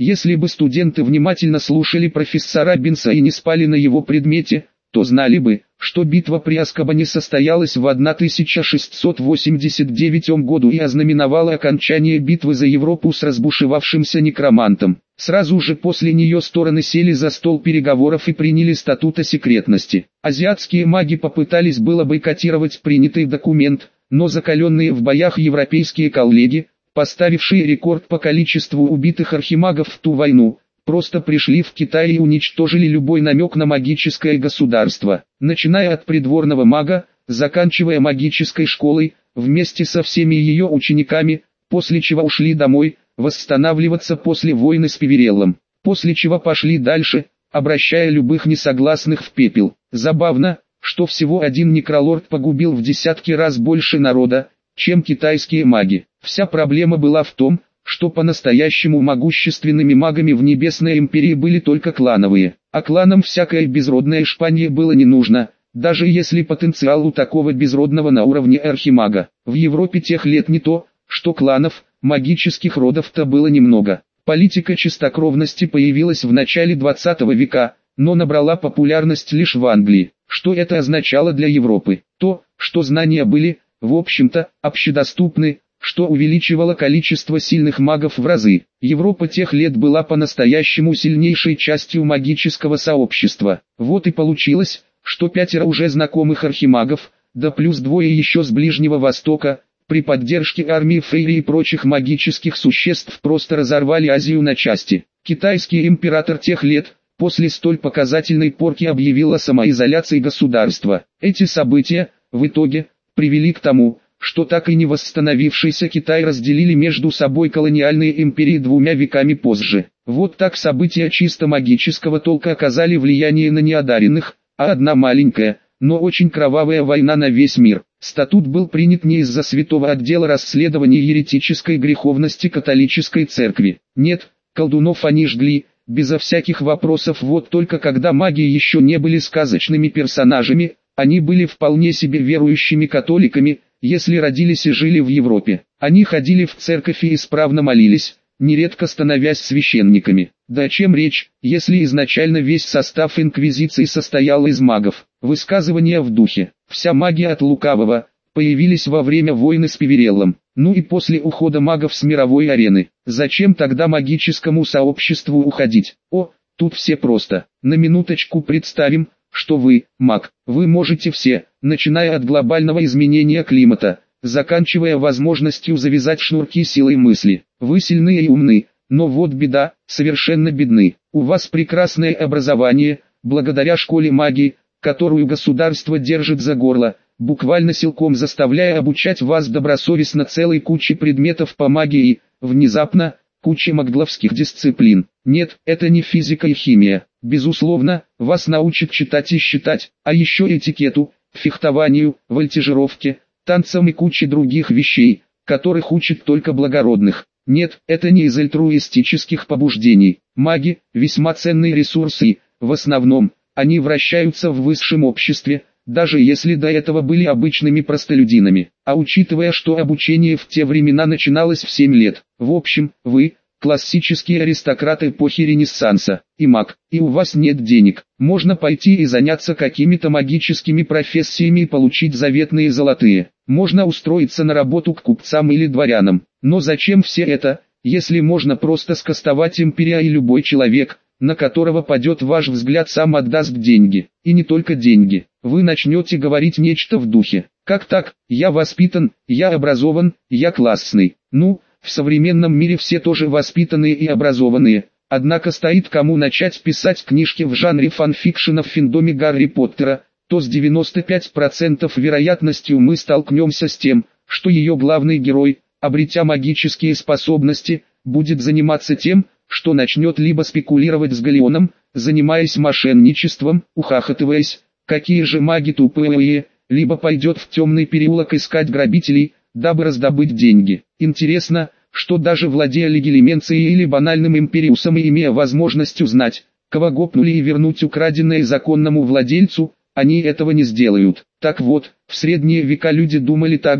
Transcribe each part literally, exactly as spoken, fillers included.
Если бы студенты внимательно слушали профессора Бинса и не спали на его предмете, то знали бы, что битва при Аскабане состоялась в тысяча шестьсот восемьдесят девятом году и ознаменовала окончание битвы за Европу с разбушевавшимся некромантом. Сразу же после нее стороны сели за стол переговоров и приняли статут о секретности. Азиатские маги попытались было бойкотировать принятый документ, но закаленные в боях европейские коллеги, поставившие рекорд по количеству убитых архимагов в ту войну, просто пришли в Китай и уничтожили любой намек на магическое государство, начиная от придворного мага, заканчивая магической школой, вместе со всеми ее учениками, после чего ушли домой, восстанавливаться после войны с Певереллом, после чего пошли дальше, обращая любых несогласных в пепел. Забавно, что всего один некролорд погубил в десятки раз больше народа, чем китайские маги. Вся проблема была в том, что по-настоящему могущественными магами в Небесной Империи были только клановые, а кланам всякое безродное шпанье было не нужно, даже если потенциал у такого безродного на уровне архимага. В Европе тех лет не то, что кланов, магических родов-то было немного. Политика чистокровности появилась в начале двадцатого века, но набрала популярность лишь в Англии. Что это означало для Европы? То, что знания были, в общем-то, общедоступны, что увеличивало количество сильных магов в разы. Европа тех лет была по-настоящему сильнейшей частью магического сообщества. Вот и получилось, что пятеро уже знакомых архимагов, да плюс двое еще с Ближнего Востока, при поддержке армии Фейри и прочих магических существ просто разорвали Азию на части. Китайский император тех лет, после столь показательной порки объявил о самоизоляции государства. Эти события, в итоге, привели к тому, что так и не восстановившийся Китай разделили между собой колониальные империи двумя веками позже. Вот так события чисто магического толка оказали влияние на неодаренных, а одна маленькая, но очень кровавая война на весь мир. Статут был принят не из-за святого отдела расследования еретической греховности католической церкви. Нет, колдунов они жгли, безо всяких вопросов. Вот только когда маги еще не были сказочными персонажами, они были вполне себе верующими католиками, если родились и жили в Европе. Они ходили в церковь и исправно молились, нередко становясь священниками. Да о чем речь, если изначально весь состав инквизиции состоял из магов? Высказывания в духе «вся магия от лукавого» появились во время войны с Певереллом, ну и после ухода магов с мировой арены. Зачем тогда магическому сообществу уходить? О, тут все просто. На минуточку представим, что вы, маг, вы можете все, начиная от глобального изменения климата, заканчивая возможностью завязать шнурки силой мысли. Вы сильны и умны, но вот беда, совершенно бедны. У вас прекрасное образование, благодаря школе магии, которую государство держит за горло, буквально силком заставляя обучать вас добросовестно целой куче предметов по магии, внезапно, куче магловских дисциплин. Нет, это не физика и химия. Безусловно, вас научат читать и считать, а еще этикету, фехтованию, вольтежировке, танцам и куче других вещей, которых учат только благородных. Нет, это не из альтруистических побуждений. Маги – весьма ценные ресурсы, в основном, они вращаются в высшем обществе, даже если до этого были обычными простолюдинами. А учитывая, что обучение в те времена начиналось в семь лет, в общем, вы – классические аристократы эпохи Ренессанса, и маг, и у вас нет денег. Можно пойти и заняться какими-то магическими профессиями и получить заветные золотые. Можно устроиться на работу к купцам или дворянам. Но зачем все это, если можно просто скостовать империя, и любой человек, на которого падет ваш взгляд, сам отдаст деньги. И не только деньги. Вы начнете говорить нечто в духе: как так, я воспитан, я образован, я классный. Ну, в современном мире все тоже воспитанные и образованные, однако стоит кому начать писать книжки в жанре фанфикшена в финдоме Гарри Поттера, то с девяноста пяти процентов вероятностью мы столкнемся с тем, что ее главный герой, обретя магические способности, будет заниматься тем, что начнет либо спекулировать с галеоном, занимаясь мошенничеством, ухахатываясь, какие же маги тупые, либо пойдет в темный переулок искать грабителей, дабы раздобыть деньги. Интересно, что даже владея легилименцией или банальным империусом и имея возможность узнать, кого гопнули, и вернуть украденное законному владельцу, они этого не сделают. Так вот, в средние века люди думали так же,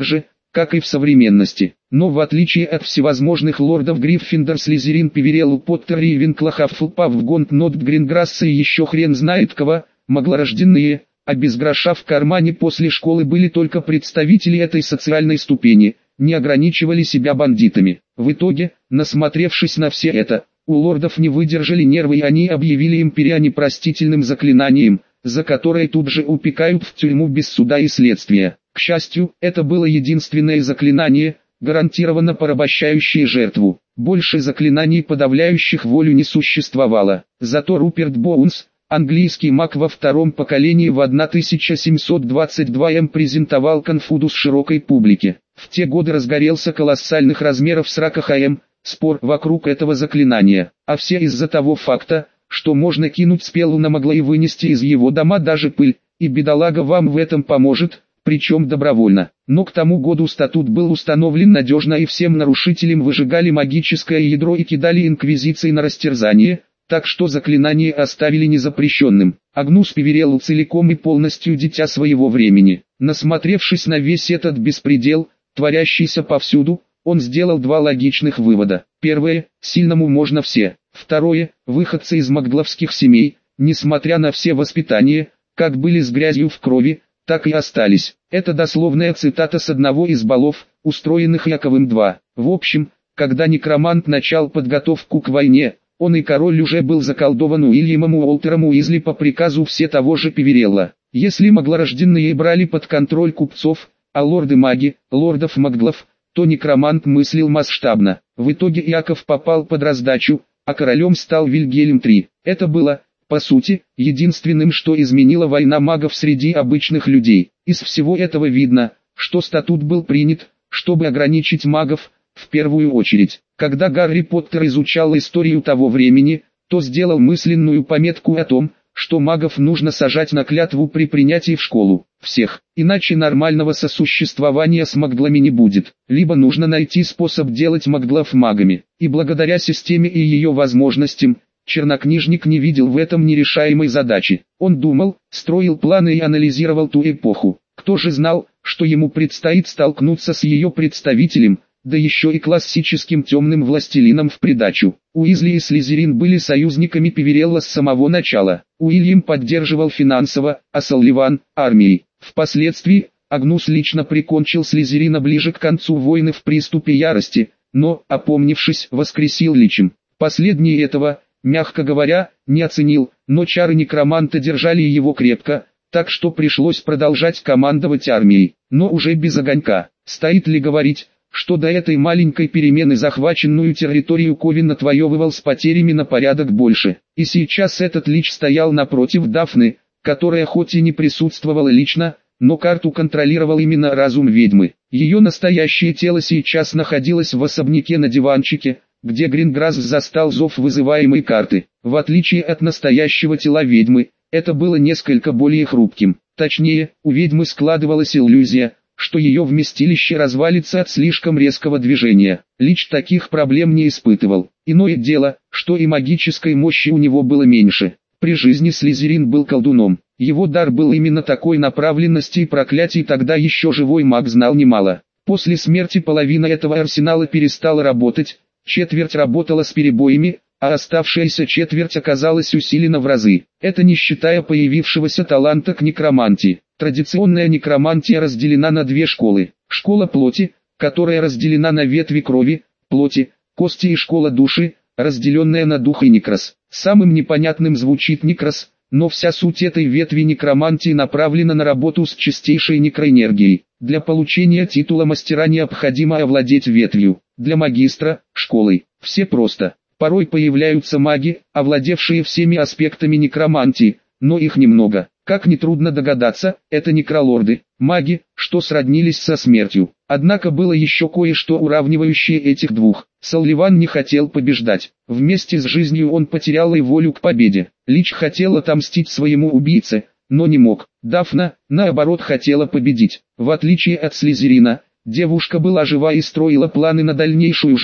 как и в современности. Но в отличие от всевозможных лордов Гриффиндор, Слизерин, Певерелл, Поттер, Рейвенкло, Хаффлпаф, Гонт-Нотт, Гринграсса и еще хрен знает кого, маглорожденные, а без гроша в кармане после школы были только представители этой социальной ступени, не ограничивали себя бандитами. В итоге, насмотревшись на все это, у лордов не выдержали нервы и они объявили империя непростительным заклинанием, за которое тут же упекают в тюрьму без суда и следствия. К счастью, это было единственное заклинание, гарантированно порабощающее жертву. Больше заклинаний, подавляющих волю, не существовало. Зато Руперт Боунс, английский маг во втором поколении, в тысяча семьсот двадцать два м презентовал Конфудус широкой публике. В те годы разгорелся колоссальных размеров срака ХМ, спор вокруг этого заклинания, а все из-за того факта, что можно кинуть спелу на Магла и вынести из его дома даже пыль, и бедолага вам в этом поможет, причем добровольно. Но к тому году статут был установлен надежно и всем нарушителям выжигали магическое ядро и кидали инквизиции на растерзание, так что заклинание оставили незапрещенным. Агнус Певерелл целиком и полностью дитя своего времени. Насмотревшись на весь этот беспредел, творящийся повсюду, он сделал два логичных вывода. Первое, сильному можно все. Второе, выходцы из магловских семей, несмотря на все воспитания, как были с грязью в крови, так и остались. Это дословная цитата с одного из балов, устроенных Яковым-два. В общем, когда некромант начал подготовку к войне, он и король уже был заколдован Уильямом Уолтером Уизли по приказу все того же Певерелла. Если маглорожденные брали под контроль купцов, а лорды-маги, лордов-маглов, то некромант мыслил масштабно. В итоге Яков попал под раздачу, а королем стал Вильгельм третий. Это было, по сути, единственным, что изменила война магов среди обычных людей. Из всего этого видно, что статут был принят, чтобы ограничить магов, в первую очередь. Когда Гарри Поттер изучал историю того времени, то сделал мысленную пометку о том, что магов нужно сажать на клятву при принятии в школу. Всех, иначе нормального сосуществования с маглами не будет. Либо нужно найти способ делать маглов магами. И благодаря системе и ее возможностям, чернокнижник не видел в этом нерешаемой задачи. Он думал, строил планы и анализировал ту эпоху. Кто же знал, что ему предстоит столкнуться с ее представителем, да еще и классическим темным властелином в придачу. Уизли и Слизерин были союзниками Певерелла с самого начала. Уильям поддерживал финансово, а Салливан – армией. Впоследствии, Агнус лично прикончил Слизерина ближе к концу войны в приступе ярости, но, опомнившись, воскресил личем. Последний этого, мягко говоря, не оценил, но чары некроманта держали его крепко, так что пришлось продолжать командовать армией, но уже без огонька. Стоит ли говорить, что до этой маленькой перемены захваченную территорию Ковен отвоевывал с потерями на порядок больше. И сейчас этот лич стоял напротив Дафны, которая хоть и не присутствовала лично, но карту контролировал именно разум ведьмы. Ее настоящее тело сейчас находилось в особняке на диванчике, где Гринграсс застал зов вызываемой карты. В отличие от настоящего тела ведьмы, это было несколько более хрупким. Точнее, у ведьмы складывалась иллюзия, что ее вместилище развалится от слишком резкого движения. Лич таких проблем не испытывал. Иное дело, что и магической мощи у него было меньше. При жизни Слизерин был колдуном. Его дар был именно такой направленности и проклятий, тогда еще живой маг знал немало. После смерти половина этого арсенала перестала работать, четверть работала с перебоями, а оставшаяся четверть оказалась усилена в разы. Это не считая появившегося таланта к некромантии. Традиционная некромантия разделена на две школы. Школа плоти, которая разделена на ветви крови, плоти, кости, и школа души, разделенная на дух и некрос. Самым непонятным звучит некрос, но вся суть этой ветви некромантии направлена на работу с чистейшей некроэнергией. Для получения титула мастера необходимо овладеть ветвью. Для магистра – школой. Все просто. Порой появляются маги, овладевшие всеми аспектами некромантии, но их немного. Как нетрудно догадаться, это некролорды, маги, что сроднились со смертью. Однако было еще кое-что уравнивающее этих двух. Салливан не хотел побеждать. Вместе с жизнью он потерял и волю к победе. Лич хотел отомстить своему убийце, но не мог. Дафна, наоборот, хотела победить. В отличие от Слизерина, девушка была жива и строила планы на дальнейшую жизнь,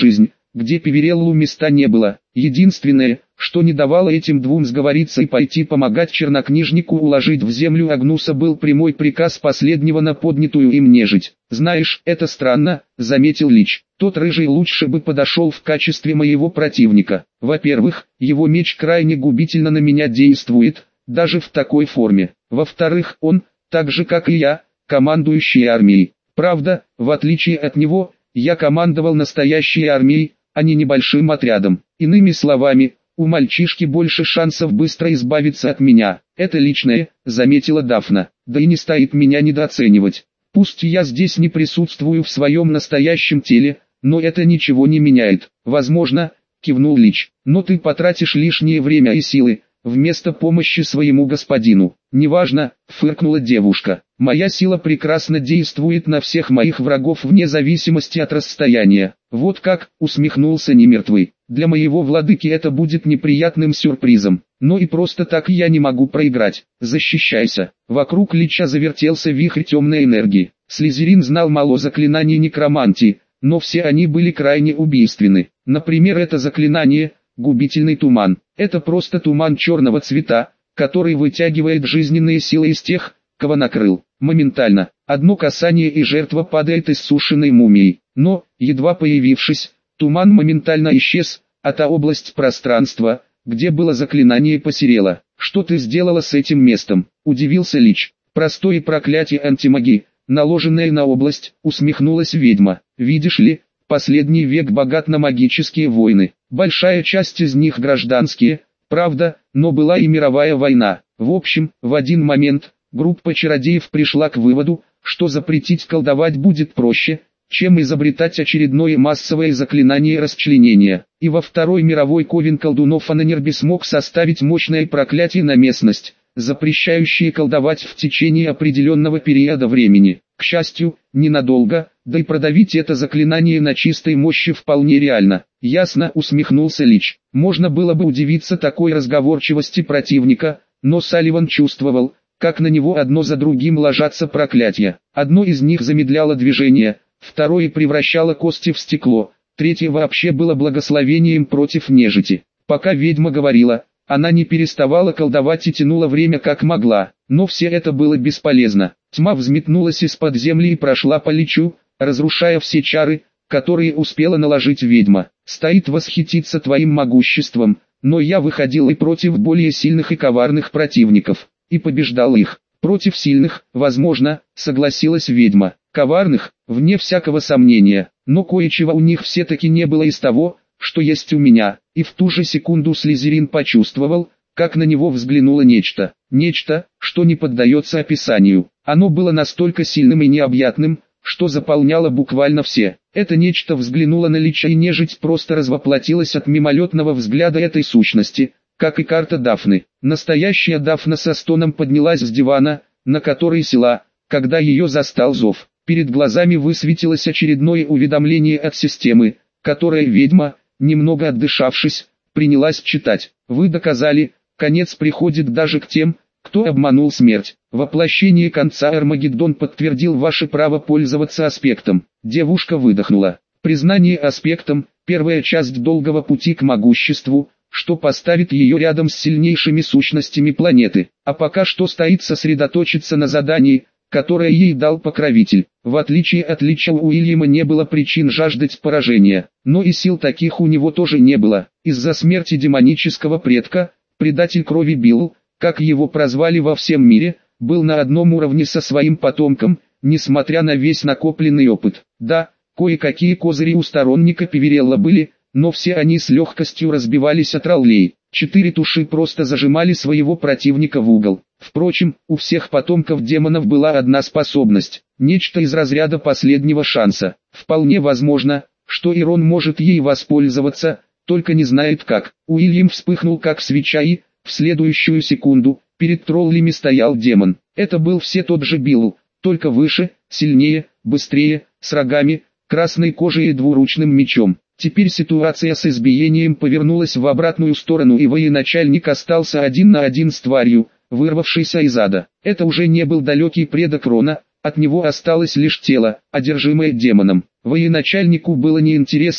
где Пивереллу места не было. Единственное, что не давало этим двум сговориться и пойти помогать чернокнижнику уложить в землю Агнуса, был прямой приказ последнего на поднятую им нежить. «Знаешь, это странно», — заметил Лич. «Тот рыжий лучше бы подошел в качестве моего противника. Во-первых, его меч крайне губительно на меня действует, даже в такой форме. Во-вторых, он, так же как и я, командующий армией. Правда, в отличие от него, я командовал настоящей армией, а не небольшим отрядом. Иными словами, у мальчишки больше шансов быстро избавиться от меня. Это личное», — заметила Дафна. «Да и не стоит меня недооценивать. Пусть я здесь не присутствую в своем настоящем теле, но это ничего не меняет». «Возможно», — кивнул Лич, — «но ты потратишь лишнее время и силы, вместо помощи своему господину». «Неважно», — фыркнула девушка. «Моя сила прекрасно действует на всех моих врагов вне зависимости от расстояния». «Вот как», — усмехнулся немертвый. «Для моего владыки это будет неприятным сюрпризом. Но и просто так я не могу проиграть. Защищайся». Вокруг Лича завертелся вихрь темной энергии. Слизерин знал мало заклинаний некромантии, но все они были крайне убийственны. Например, это заклинание «Губительный туман». Это просто туман черного цвета, который вытягивает жизненные силы из тех, кого накрыл. Моментально, одно касание и жертва падает иссушенной мумией. Но, едва появившись, туман моментально исчез, а та область пространства, где было заклинание, посерела. «Что ты сделала с этим местом?» – удивился Лич. «Простое проклятие антимагии, наложенное на область», – усмехнулась ведьма. «Видишь ли, последний век богат на магические войны. Большая часть из них гражданские, правда, но была и мировая война. В общем, в один момент группа чародеев пришла к выводу, что запретить колдовать будет проще, чем изобретать очередное массовое заклинание расчленения. И во Второй мировой ковен колдунов Ананерби смог составить мощное проклятие на местность, запрещающее колдовать в течение определенного периода времени. К счастью, ненадолго, да и продавить это заклинание на чистой мощи вполне реально. «Ясно», — усмехнулся Лич. Можно было бы удивиться такой разговорчивости противника, но Салливан чувствовал, как на него одно за другим ложатся проклятия. Одно из них замедляло движение, второе превращало кости в стекло, третье вообще было благословением против нежити. Пока ведьма говорила, она не переставала колдовать и тянула время как могла, но все это было бесполезно. Тьма взметнулась из-под земли и прошла по Личу, разрушая все чары, которые успела наложить ведьма. «Стоит восхититься твоим могуществом, но я выходил и против более сильных и коварных противников, и побеждал их. Против сильных, возможно, согласилась ведьма. Коварных, вне всякого сомнения, но кое-чего у них все-таки не было из того, что есть у меня». И в ту же секунду Слизерин почувствовал, как на него взглянуло нечто. Нечто, что не поддается описанию. Оно было настолько сильным и необъятным, что заполняло буквально все. Это нечто взглянуло на Лича, и нежить просто развоплотилась от мимолетного взгляда этой сущности, как и карта Дафны. Настоящая Дафна со стоном поднялась с дивана, на который села, когда ее застал зов. Перед глазами высветилось очередное уведомление от системы, которое ведьма, немного отдышавшись, принялась читать. «Вы доказали, конец приходит даже к тем, кто обманул смерть. Воплощение конца Армагеддон подтвердил ваше право пользоваться аспектом». Девушка выдохнула. Признание аспектом – первая часть долгого пути к могуществу, что поставит ее рядом с сильнейшими сущностями планеты. А пока что стоит сосредоточиться на задании, которое ей дал покровитель. В отличие от Лича, у Уильяма не было причин жаждать поражения, но и сил таких у него тоже не было. Из-за смерти демонического предка, предатель крови Билл, как его прозвали во всем мире, был на одном уровне со своим потомком, несмотря на весь накопленный опыт. Да, кое-какие козыри у сторонника Пиверелла были, но все они с легкостью разбивались от троллей. Четыре туши просто зажимали своего противника в угол. Впрочем, у всех потомков демонов была одна способность, нечто из разряда последнего шанса. Вполне возможно, что Ирон может ей воспользоваться, только не знает как. Уильям вспыхнул как свеча и, в следующую секунду, перед троллями стоял демон. Это был все тот же Билл, только выше, сильнее, быстрее, с рогами, красной кожей и двуручным мечом. Теперь ситуация с избиением повернулась в обратную сторону, и военачальник остался один на один с тварью, вырвавшейся из ада. Это уже не был далекий предок Рона, от него осталось лишь тело, одержимое демоном. Военачальнику было неинтересно,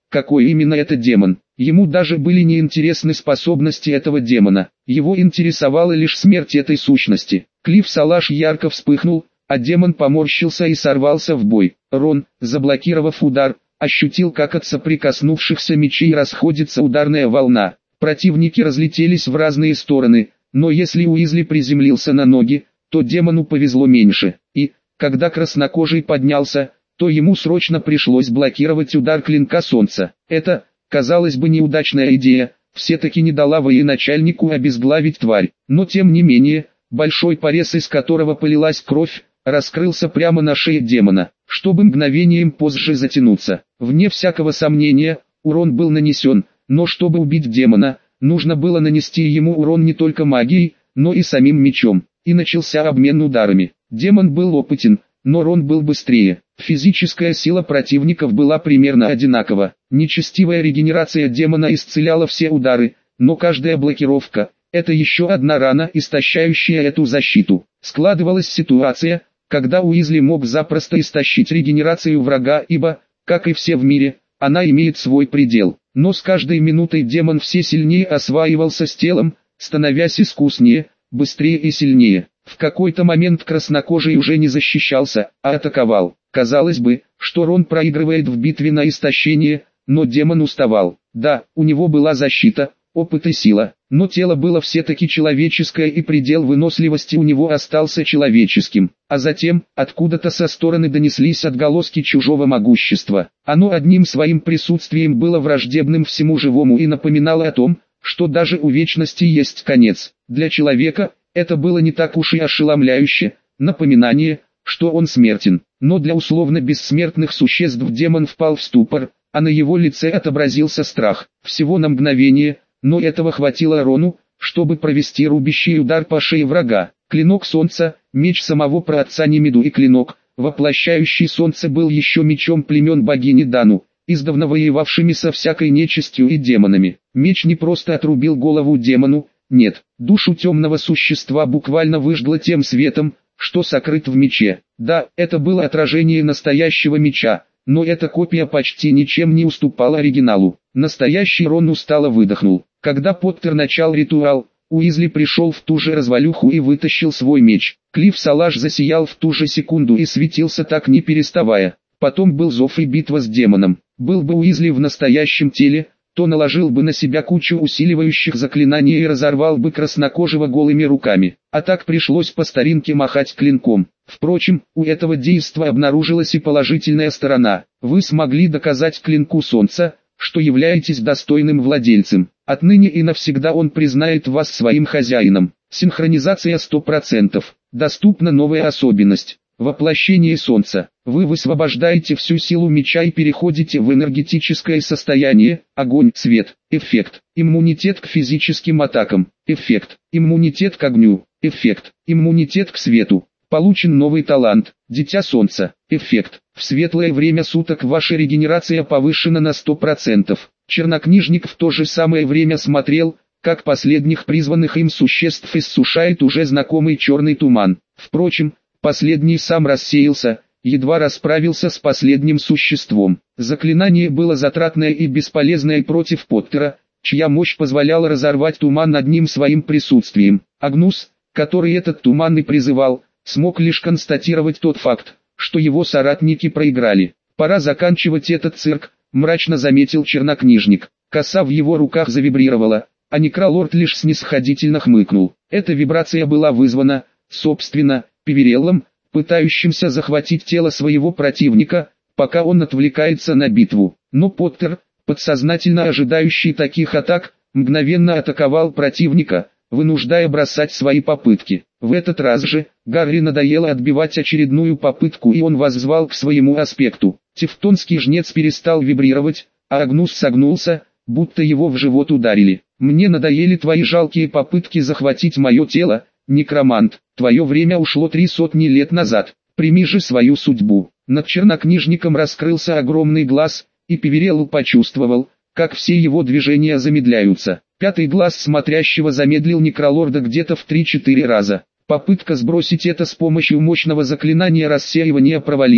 какой именно это демон. Ему даже были неинтересны способности этого демона. Его интересовала лишь смерть этой сущности. Клифф Салаш ярко вспыхнул, а демон поморщился и сорвался в бой. Рон, заблокировав удар, ощутил, как от соприкоснувшихся мечей расходится ударная волна. Противники разлетелись в разные стороны, но если Уизли приземлился на ноги, то демону повезло меньше. И, когда краснокожий поднялся, то ему срочно пришлось блокировать удар клинка солнца. Это, казалось бы, неудачная идея, все-таки не дала военачальнику обезглавить тварь. Но тем не менее, большой порез, из которого полилась кровь, раскрылся прямо на шее демона, чтобы мгновением позже затянуться. Вне всякого сомнения, урон был нанесен, но чтобы убить демона, нужно было нанести ему урон не только магией, но и самим мечом. И начался обмен ударами. Демон был опытен, но Рон был быстрее. Физическая сила противников была примерно одинакова. Нечестивая регенерация демона исцеляла все удары, но каждая блокировка – это еще одна рана, истощающая эту защиту. Складывалась ситуация, когда Уизли мог запросто истощить регенерацию врага, ибо, как и все в мире, она имеет свой предел. Но с каждой минутой демон все сильнее осваивался с телом, становясь искуснее, быстрее и сильнее. В какой-то момент краснокожий уже не защищался, а атаковал. Казалось бы, что Рон проигрывает в битве на истощение, но демон уставал. Да, у него была защита, опыт и сила, но тело было все-таки человеческое, и предел выносливости у него остался человеческим. А затем, откуда-то со стороны донеслись отголоски чужого могущества. Оно одним своим присутствием было враждебным всему живому и напоминало о том, что даже у вечности есть конец. Для человека это было не так уж и ошеломляюще, напоминание, что он смертен. Но для условно бессмертных существ демон впал в ступор, а на его лице отобразился страх. Всего на мгновение, но этого хватило Рону, чтобы провести рубящий удар по шее врага. Клинок солнца, меч самого праотца Немиду, и клинок, воплощающий солнце, был еще мечом племен богини Дану, издавна воевавшими со всякой нечистью и демонами. Меч не просто отрубил голову демону, нет, душу темного существа буквально выжгло тем светом, что сокрыт в мече. Да, это было отражение настоящего меча, но эта копия почти ничем не уступала оригиналу. Настоящий Рон устало выдохнул. Когда Поттер начал ритуал, Уизли пришел в ту же развалюху и вытащил свой меч. Клифф Салаш засиял в ту же секунду и светился так, не переставая. Потом был зов и битва с демоном. Был бы Уизли в настоящем теле, то наложил бы на себя кучу усиливающих заклинаний и разорвал бы краснокожего голыми руками. А так пришлось по старинке махать клинком. Впрочем, у этого действа обнаружилась и положительная сторона. Вы смогли доказать клинку солнца, что являетесь достойным владельцем. Отныне и навсегда он признает вас своим хозяином. Синхронизация сто процентов. Доступна новая особенность. Воплощение солнца. Вы высвобождаете всю силу меча и переходите в энергетическое состояние. Огонь, свет. Эффект. Иммунитет к физическим атакам. Эффект. Иммунитет к огню. Эффект. Иммунитет к свету. Получен новый талант. Дитя солнца. Эффект. В светлое время суток ваша регенерация повышена на сто процентов. Чернокнижник в то же самое время смотрел, как последних призванных им существ иссушает уже знакомый черный туман. Впрочем, последний сам рассеялся, едва расправился с последним существом. Заклинание было затратное и бесполезное против Поттера, чья мощь позволяла разорвать туман одним своим присутствием. Агнус, который этот туман и призывал, смог лишь констатировать тот факт, что его соратники проиграли. «Пора заканчивать этот цирк», — мрачно заметил чернокнижник. Коса в его руках завибрировала, а Некролорд лишь снисходительно хмыкнул. Эта вибрация была вызвана, собственно, Певереллом, пытающимся захватить тело своего противника, пока он отвлекается на битву. Но Поттер, подсознательно ожидающий таких атак, мгновенно атаковал противника, вынуждая бросать свои попытки. В этот раз же, Гарри надоело отбивать очередную попытку, и он воззвал к своему аспекту. Тевтонский жнец перестал вибрировать, а Агнус согнулся, будто его в живот ударили. «Мне надоели твои жалкие попытки захватить мое тело, некромант. Твое время ушло три сотни лет назад. Прими же свою судьбу». Над чернокнижником раскрылся огромный глаз, и Певерелл почувствовал, как все его движения замедляются. Пятый глаз смотрящего замедлил Некролорда где-то в три-четыре раза. Попытка сбросить это с помощью мощного заклинания рассеивания провалилась,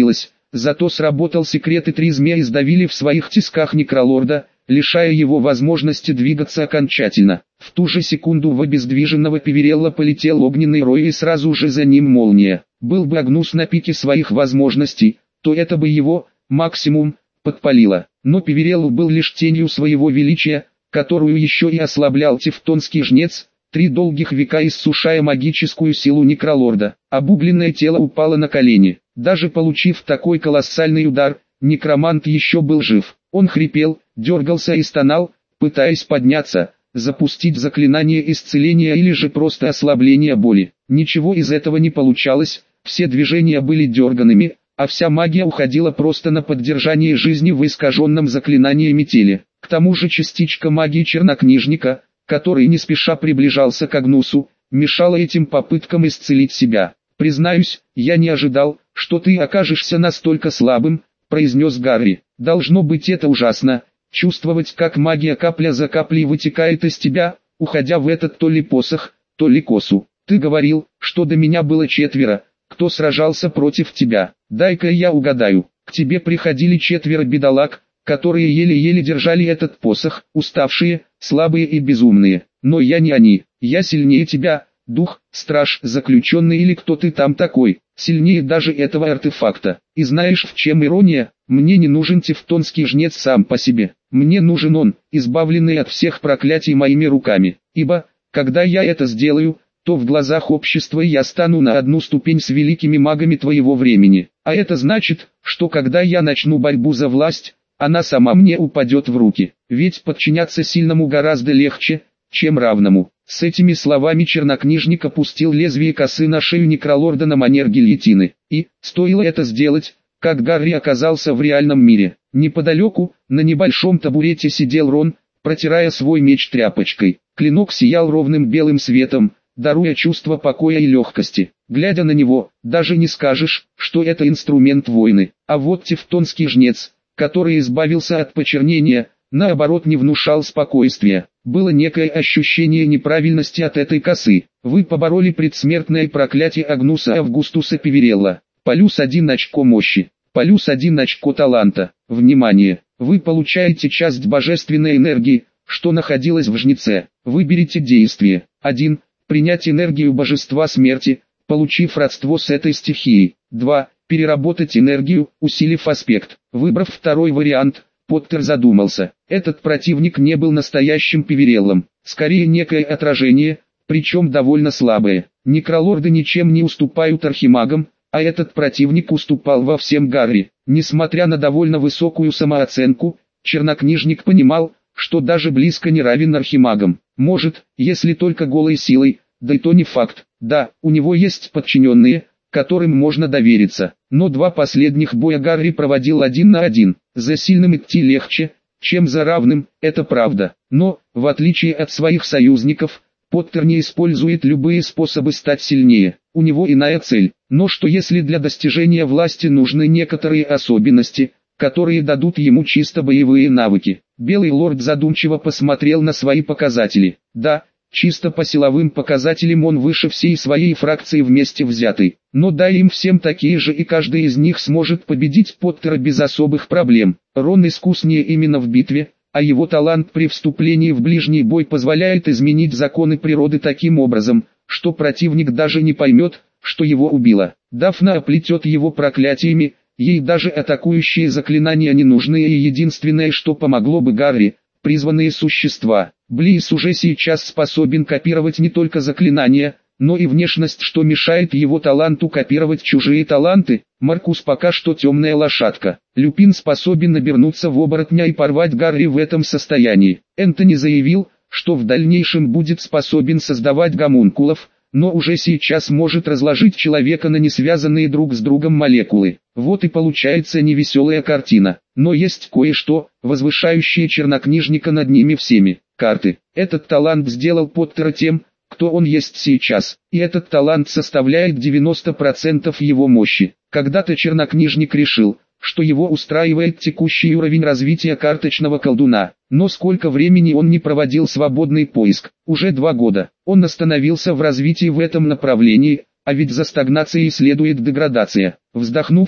зато сработал секрет, и три змеи сдавили в своих тисках Некролорда, лишая его возможности двигаться окончательно. В ту же секунду в обездвиженного Пиверелла полетел огненный рой, и сразу же за ним молния. Был бы Агнус на пике своих возможностей, то это бы его, максимум, подпалило. Но Пиверелл был лишь тенью своего величия, которую еще и ослаблял тевтонский жнец, три долгих века иссушая магическую силу Некролорда. Обугленное тело упало на колени. Даже получив такой колоссальный удар, некромант еще был жив. Он хрипел, дергался и стонал, пытаясь подняться, запустить заклинание исцеления или же просто ослабления боли. Ничего из этого не получалось, все движения были дерганными, а вся магия уходила просто на поддержание жизни в искаженном заклинаниями теле. К тому же частичка магии чернокнижника, который не спеша приближался к Агнусу, мешала этим попыткам исцелить себя. «Признаюсь, я не ожидал, что ты окажешься настолько слабым», — произнес Гарри. «Должно быть, это ужасно, чувствовать, как магия капля за каплей вытекает из тебя, уходя в этот то ли посох, то ли косу. Ты говорил, что до меня было четверо, кто сражался против тебя. Дай-ка я угадаю, к тебе приходили четверо бедолаг, которые еле-еле держали этот посох, уставшие, слабые и безумные. Но я не они, я сильнее тебя, дух, страж, заключенный или кто ты там такой, сильнее даже этого артефакта. И знаешь, в чем ирония? Мне не нужен тевтонский жнец сам по себе. Мне нужен он, избавленный от всех проклятий моими руками. Ибо, когда я это сделаю, то в глазах общества я стану на одну ступень с великими магами твоего времени. А это значит, что когда я начну борьбу за власть, она сама мне упадет в руки. Ведь подчиняться сильному гораздо легче, чем равному. С этими словами чернокнижник опустил лезвие косы на шею Некролорда на манер гильотины. И, стоило это сделать, как Гарри оказался в реальном мире. Неподалеку, на небольшом табурете сидел Рон, протирая свой меч тряпочкой. Клинок сиял ровным белым светом, даруя чувство покоя и легкости. Глядя на него, даже не скажешь, что это инструмент войны. А вот тевтонский жнец, который избавился от почернения, наоборот не внушал спокойствия. Было некое ощущение неправильности от этой косы. Вы побороли предсмертное проклятие Агнуса Августуса Пиверелла. Плюс один очко мощи. Плюс один очко таланта. Внимание! Вы получаете часть божественной энергии, что находилась в жнеце. Выберите действие. один. Принять энергию божества смерти, получив родство с этой стихией. два. Переработать энергию, усилив аспект. Выбрав второй вариант, Поттер задумался. Этот противник не был настоящим Пивереллом, скорее некое отражение, причем довольно слабое. Некролорды ничем не уступают архимагам, а этот противник уступал во всем Гарри. Несмотря на довольно высокую самооценку, чернокнижник понимал, что даже близко не равен архимагам. Может, если только голой силой, да и то не факт. Да, у него есть подчиненные, которым можно довериться. Но два последних боя Гарри проводил один на один. За сильным идти легче, чем за равным, это правда. Но, в отличие от своих союзников, Поттер не использует любые способы стать сильнее. У него иная цель. Но что если для достижения власти нужны некоторые особенности, которые дадут ему чисто боевые навыки? Белый лорд задумчиво посмотрел на свои показатели. Да, чисто по силовым показателям он выше всей своей фракции вместе взятой. Но дай им всем такие же, и каждый из них сможет победить Поттера без особых проблем. Рон искуснее именно в битве, а его талант при вступлении в ближний бой позволяет изменить законы природы таким образом, что противник даже не поймет, что его убило. Дафна оплетет его проклятиями, ей даже атакующие заклинания не нужны, и единственное, что помогло бы Гарри, призванные существа. Близ уже сейчас способен копировать не только заклинания, но и внешность, что мешает его таланту копировать чужие таланты. Маркус пока что темная лошадка. Люпин способен обернуться в оборотня и порвать Гарри в этом состоянии. Энтони заявил, что в дальнейшем будет способен создавать гомункулов, но уже сейчас может разложить человека на несвязанные друг с другом молекулы. Вот и получается невеселая картина. Но есть кое-что, возвышающее чернокнижника над ними всеми. Карты. Этот талант сделал Поттера тем, кто он есть сейчас, и этот талант составляет девяносто процентов его мощи. Когда-то чернокнижник решил, что его устраивает текущий уровень развития карточного колдуна, но сколько времени он не проводил свободный поиск, уже два года. Он остановился в развитии в этом направлении, а ведь за стагнацией следует деградация. Вздохнув,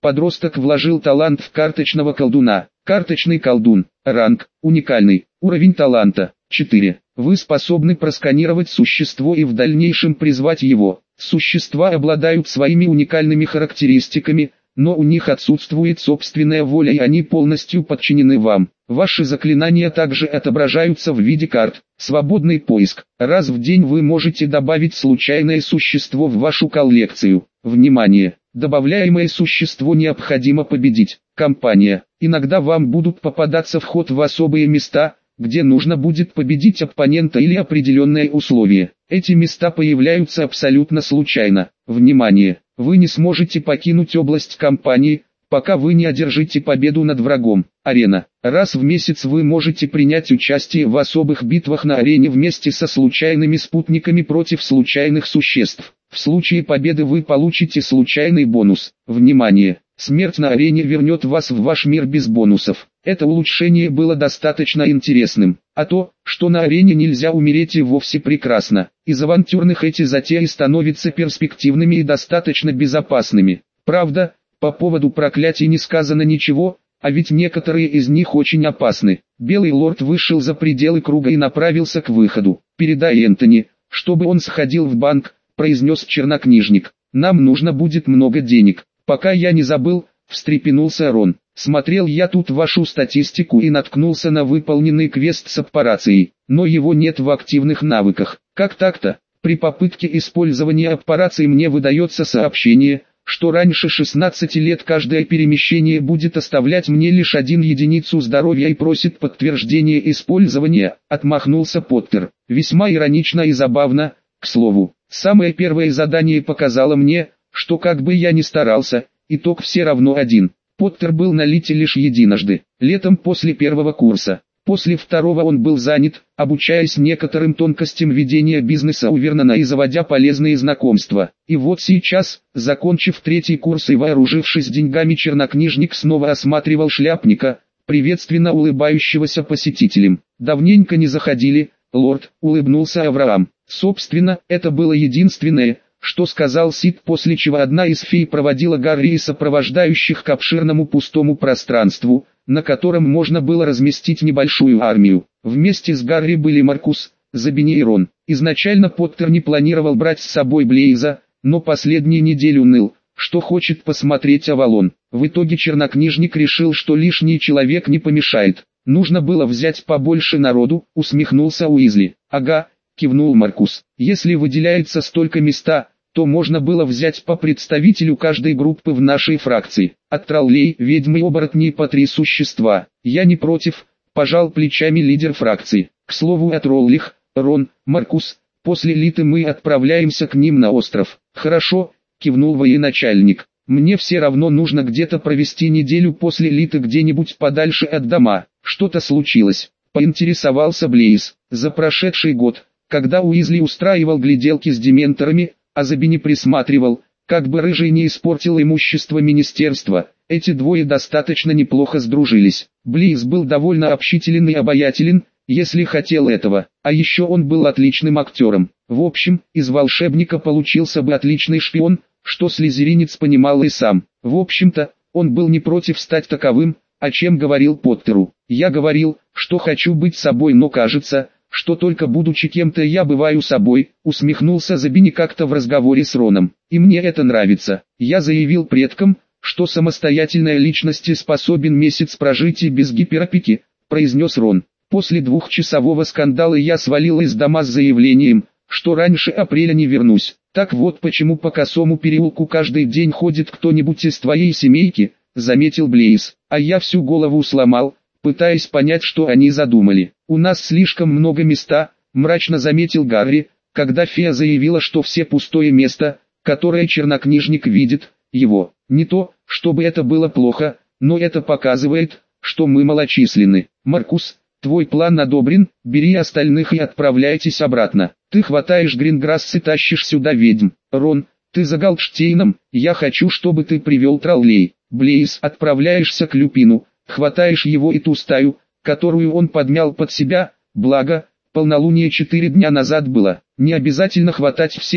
Подросток вложил талант в карточного колдуна. Карточный колдун. Ранг. Уникальный. Уровень таланта. четыре. Вы способны просканировать существо и в дальнейшем призвать его. Существа обладают своими уникальными характеристиками, но у них отсутствует собственная воля и они полностью подчинены вам. Ваши заклинания также отображаются в виде карт. Свободный поиск. Раз в день вы можете добавить случайное существо в вашу коллекцию. Внимание! Добавляемое существо необходимо победить. Компания. Иногда вам будут попадаться вход в особые места, где нужно будет победить оппонента или определенные условия. Эти места появляются абсолютно случайно. Внимание! Вы не сможете покинуть область кампании, пока вы не одержите победу над врагом. Арена. Раз в месяц вы можете принять участие в особых битвах на арене вместе со случайными спутниками против случайных существ. В случае победы вы получите случайный бонус. Внимание! Смерть на арене вернет вас в ваш мир без бонусов. Это улучшение было достаточно интересным. А то, что на арене нельзя умереть, и вовсе прекрасно. Из авантюрных эти затеи становятся перспективными и достаточно безопасными. Правда, по поводу проклятий не сказано ничего, а ведь некоторые из них очень опасны. Белый лорд вышел за пределы круга и направился к выходу. «Передай Энтони, чтобы он сходил в банк», — произнес чернокнижник. «Нам нужно будет много денег». «Пока я не забыл», — встрепенулся Рон. «Смотрел я тут вашу статистику и наткнулся на выполненный квест с аппарацией, но его нет в активных навыках. Как так-то? При попытке использования аппарации мне выдается сообщение, что раньше шестнадцати лет каждое перемещение будет оставлять мне лишь один единицу здоровья и просит подтверждение использования», — отмахнулся Поттер. «Весьма иронично и забавно, к слову. Самое первое задание показало мне, что как бы я ни старался, итог все равно один. Поттер был на Лите лишь единожды, летом после первого курса. После второго он был занят, обучаясь некоторым тонкостям ведения бизнеса у Вернона и заводя полезные знакомства. И вот сейчас, закончив третий курс и вооружившись деньгами, чернокнижник снова осматривал шляпника, приветственно улыбающегося посетителям. «Давненько не заходили, лорд», — улыбнулся Авраам. Собственно, это было единственное, что сказал Сид, после чего одна из фей проводила Гарри и сопровождающих к обширному пустому пространству, на котором можно было разместить небольшую армию. Вместе с Гарри были Маркус, Забини и Рон. Изначально Поттер не планировал брать с собой Блейза, но последнюю неделю ныл, что хочет посмотреть Авалон. В итоге чернокнижник решил, что лишний человек не помешает. «Нужно было взять побольше народу», — усмехнулся Уизли. «Ага», — кивнул Маркус. «Если выделяется столько места, то можно было взять по представителю каждой группы в нашей фракции. От троллей, ведьм и оборотней по три существа. Я не против», — пожал плечами лидер фракции. «К слову о троллях, Рон, Маркус, после Литы мы отправляемся к ним на остров». «Хорошо», — кивнул военачальник. «Мне все равно нужно где-то провести неделю после Литы где-нибудь подальше от дома». «Что-то случилось?» — поинтересовался Блейз. За прошедший год, когда Уизли устраивал гляделки с дементорами, а Забини присматривал, как бы Рыжий не испортил имущество министерства, эти двое достаточно неплохо сдружились. Блейз был довольно общителен и обаятелен, если хотел этого, а еще он был отличным актером. В общем, из волшебника получился бы отличный шпион, что слизеринец понимал и сам. В общем-то, он был не против стать таковым, о чем говорил Поттеру. «Я говорил, что хочу быть собой, но кажется, что только будучи кем-то я бываю собой», — усмехнулся Забини как-то в разговоре с Роном. «И мне это нравится. Я заявил предкам, что самостоятельная личность способен месяц прожить и без гиперопеки», — произнес Рон. «После двухчасового скандала я свалил из дома с заявлением, что раньше апреля не вернусь. Так вот почему по Косому переулку каждый день ходит кто-нибудь из твоей семейки», — заметил Блейз. «А я всю голову сломал, пытаясь понять, что они задумали. У нас слишком много места», — мрачно заметил Гарри, когда фея заявила, что все пустое место, которое чернокнижник видит, его. «Не то, чтобы это было плохо, но это показывает, что мы малочисленны. Маркус, твой план одобрен, бери остальных и отправляйтесь обратно. Ты хватаешь Гринграсс и тащишь сюда ведьм. Рон, ты за Галдштейном, я хочу, чтобы ты привел троллей. Блейз, отправляешься к Люпину, хватаешь его и ту стаю, которую он подмял под себя, благо, полнолуние четыре дня назад было. Не обязательно хватать всех,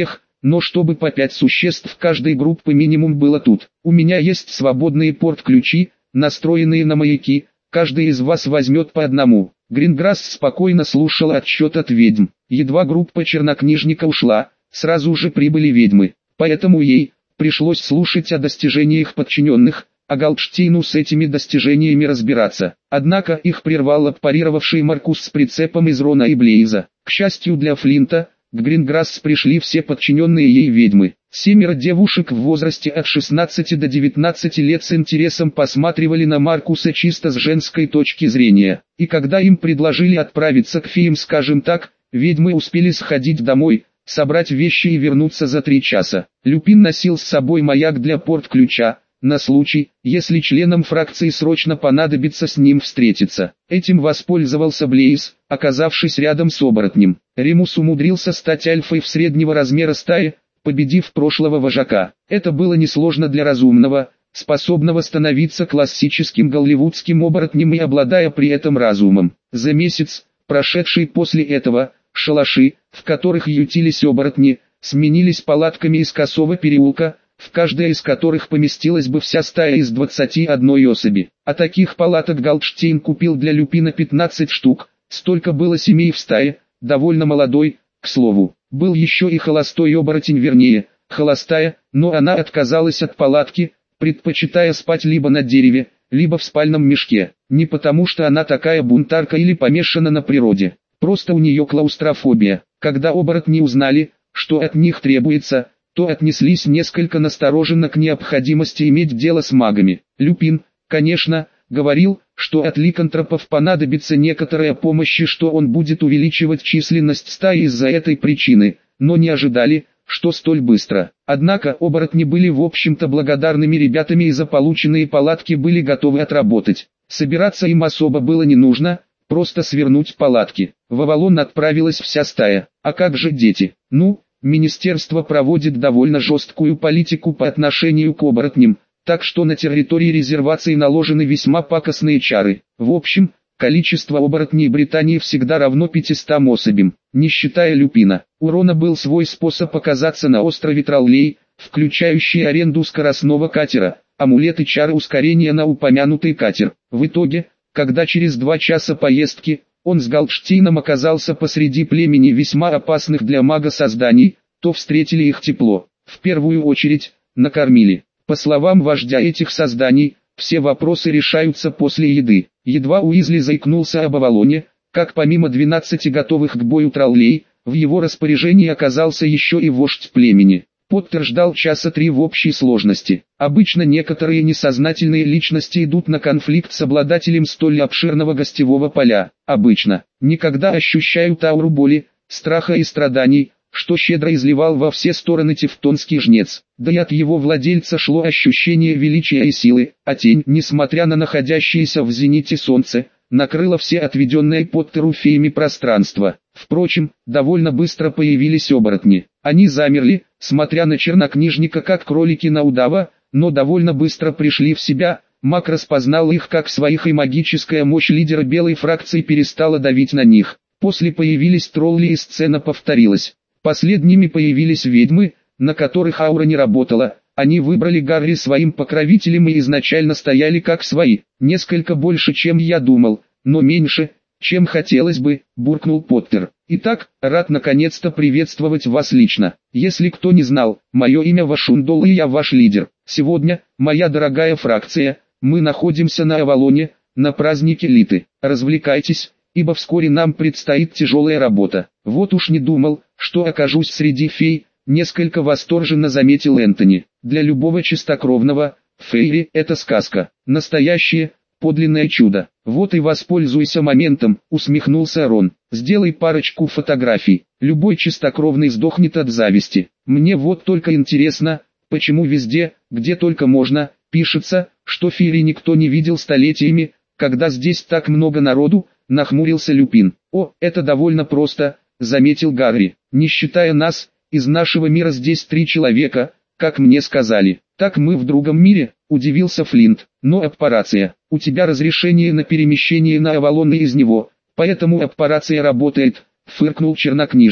но чтобы по пять существ каждой группы минимум было тут. У меня есть свободные порт-ключи, настроенные на маяки, каждый из вас возьмет по одному. Гринграсс спокойно слушал отчет от ведьм. Едва группа чернокнижника ушла, сразу же прибыли ведьмы, поэтому ей пришлось слушать о достижениях подчиненных, а Галдштейну с этими достижениями разбираться. Однако их прервал отпарировавший Маркус с прицепом из Рона и Блейза. К счастью для Флинта, к Гринграсс пришли все подчиненные ей ведьмы. Семеро девушек в возрасте от шестнадцати до девятнадцати лет с интересом посматривали на Маркуса чисто с женской точки зрения. И когда им предложили отправиться к феям, скажем так, ведьмы успели сходить домой, собрать вещи и вернуться за три часа. Люпин носил с собой маяк для порт-ключа, на случай, если членам фракции срочно понадобится с ним встретиться. Этим воспользовался Блейз, оказавшись рядом с оборотнем. Ремус умудрился стать альфой в среднего размера стаи, победив прошлого вожака. Это было несложно для разумного, способного становиться классическим голливудским оборотнем и обладая при этом разумом. За месяц, прошедший после этого, шалаши, в которых ютились оборотни, сменились палатками из косого переулка, в каждой из которых поместилась бы вся стая из двадцати одной особи. А таких палаток Галдштейн купил для Люпина пятнадцать штук, столько было семей в стае, довольно молодой, к слову. Был еще и холостой оборотень, вернее, холостая, но она отказалась от палатки, предпочитая спать либо на дереве, либо в спальном мешке. Не потому что она такая бунтарка или помешана на природе, просто у нее клаустрофобия. Когда оборотни узнали, что от них требуется, то отнеслись несколько настороженно к необходимости иметь дело с магами. Люпин, конечно, говорил, что от ликантропов понадобится некоторая помощь и что он будет увеличивать численность стаи из-за этой причины, но не ожидали, что столь быстро. Однако оборотни были в общем-то благодарными ребятами и за полученные палатки были готовы отработать. Собираться им особо было не нужно, просто свернуть палатки. В Авалон отправилась вся стая. А как же дети? Ну, министерство проводит довольно жесткую политику по отношению к оборотням, так что на территории резервации наложены весьма пакостные чары. В общем, количество оборотней Британии всегда равно пятистам особям, не считая Люпина. У Рона был свой способ оказаться на острове Троллей, включающий аренду скоростного катера, амулет и чары ускорения на упомянутый катер. В итоге, когда через два часа поездки, он с Галдштейном оказался посреди племени весьма опасных для мага созданий, то встретили их тепло. В первую очередь, накормили. По словам вождя этих созданий, все вопросы решаются после еды. Едва Уизли заикнулся об Авалоне, как помимо двенадцати готовых к бою троллей, в его распоряжении оказался еще и вождь племени. Поттер ждал часа три в общей сложности. Обычно некоторые несознательные личности идут на конфликт с обладателем столь обширного гостевого поля. Обычно, никогда ощущают ауру боли, страха и страданий, что щедро изливал во все стороны тевтонский жнец. Да и от его владельца шло ощущение величия и силы, а тень, несмотря на находящееся в зените солнце, накрыла все отведенное Поттеру феями пространство. Впрочем, довольно быстро появились оборотни. Они замерли, смотря на чернокнижника как кролики на удава, но довольно быстро пришли в себя. Маг распознал их как своих, и магическая мощь лидера белой фракции перестала давить на них. После появились тролли и сцена повторилась. Последними появились ведьмы, на которых аура не работала. Они выбрали Гарри своим покровителем и изначально стояли как свои. Несколько больше, чем я думал, но меньше, чем хотелось бы, буркнул Поттер. Итак, рад наконец-то приветствовать вас лично. Если кто не знал, мое имя Вашундол и я ваш лидер. Сегодня, моя дорогая фракция, мы находимся на Авалоне, на празднике Литы. Развлекайтесь, ибо вскоре нам предстоит тяжелая работа. Вот уж не думал, что окажусь среди фей, несколько восторженно заметил Энтони. Для любого чистокровного, фейри – это сказка, настоящее, подлинное чудо. Вот и воспользуйся моментом, усмехнулся Рон. Сделай парочку фотографий, любой чистокровный сдохнет от зависти. Мне вот только интересно, почему везде, где только можно, пишется, что фейри никто не видел столетиями, когда здесь так много народу, нахмурился Люпин. О, это довольно просто, заметил Гарри. Не считая нас, из нашего мира здесь три человека, как мне сказали. Так мы в другом мире, удивился Флинт. Но аппарация, у тебя разрешение на перемещение на Авалон и из него, поэтому аппарация работает, фыркнул чернокнижник.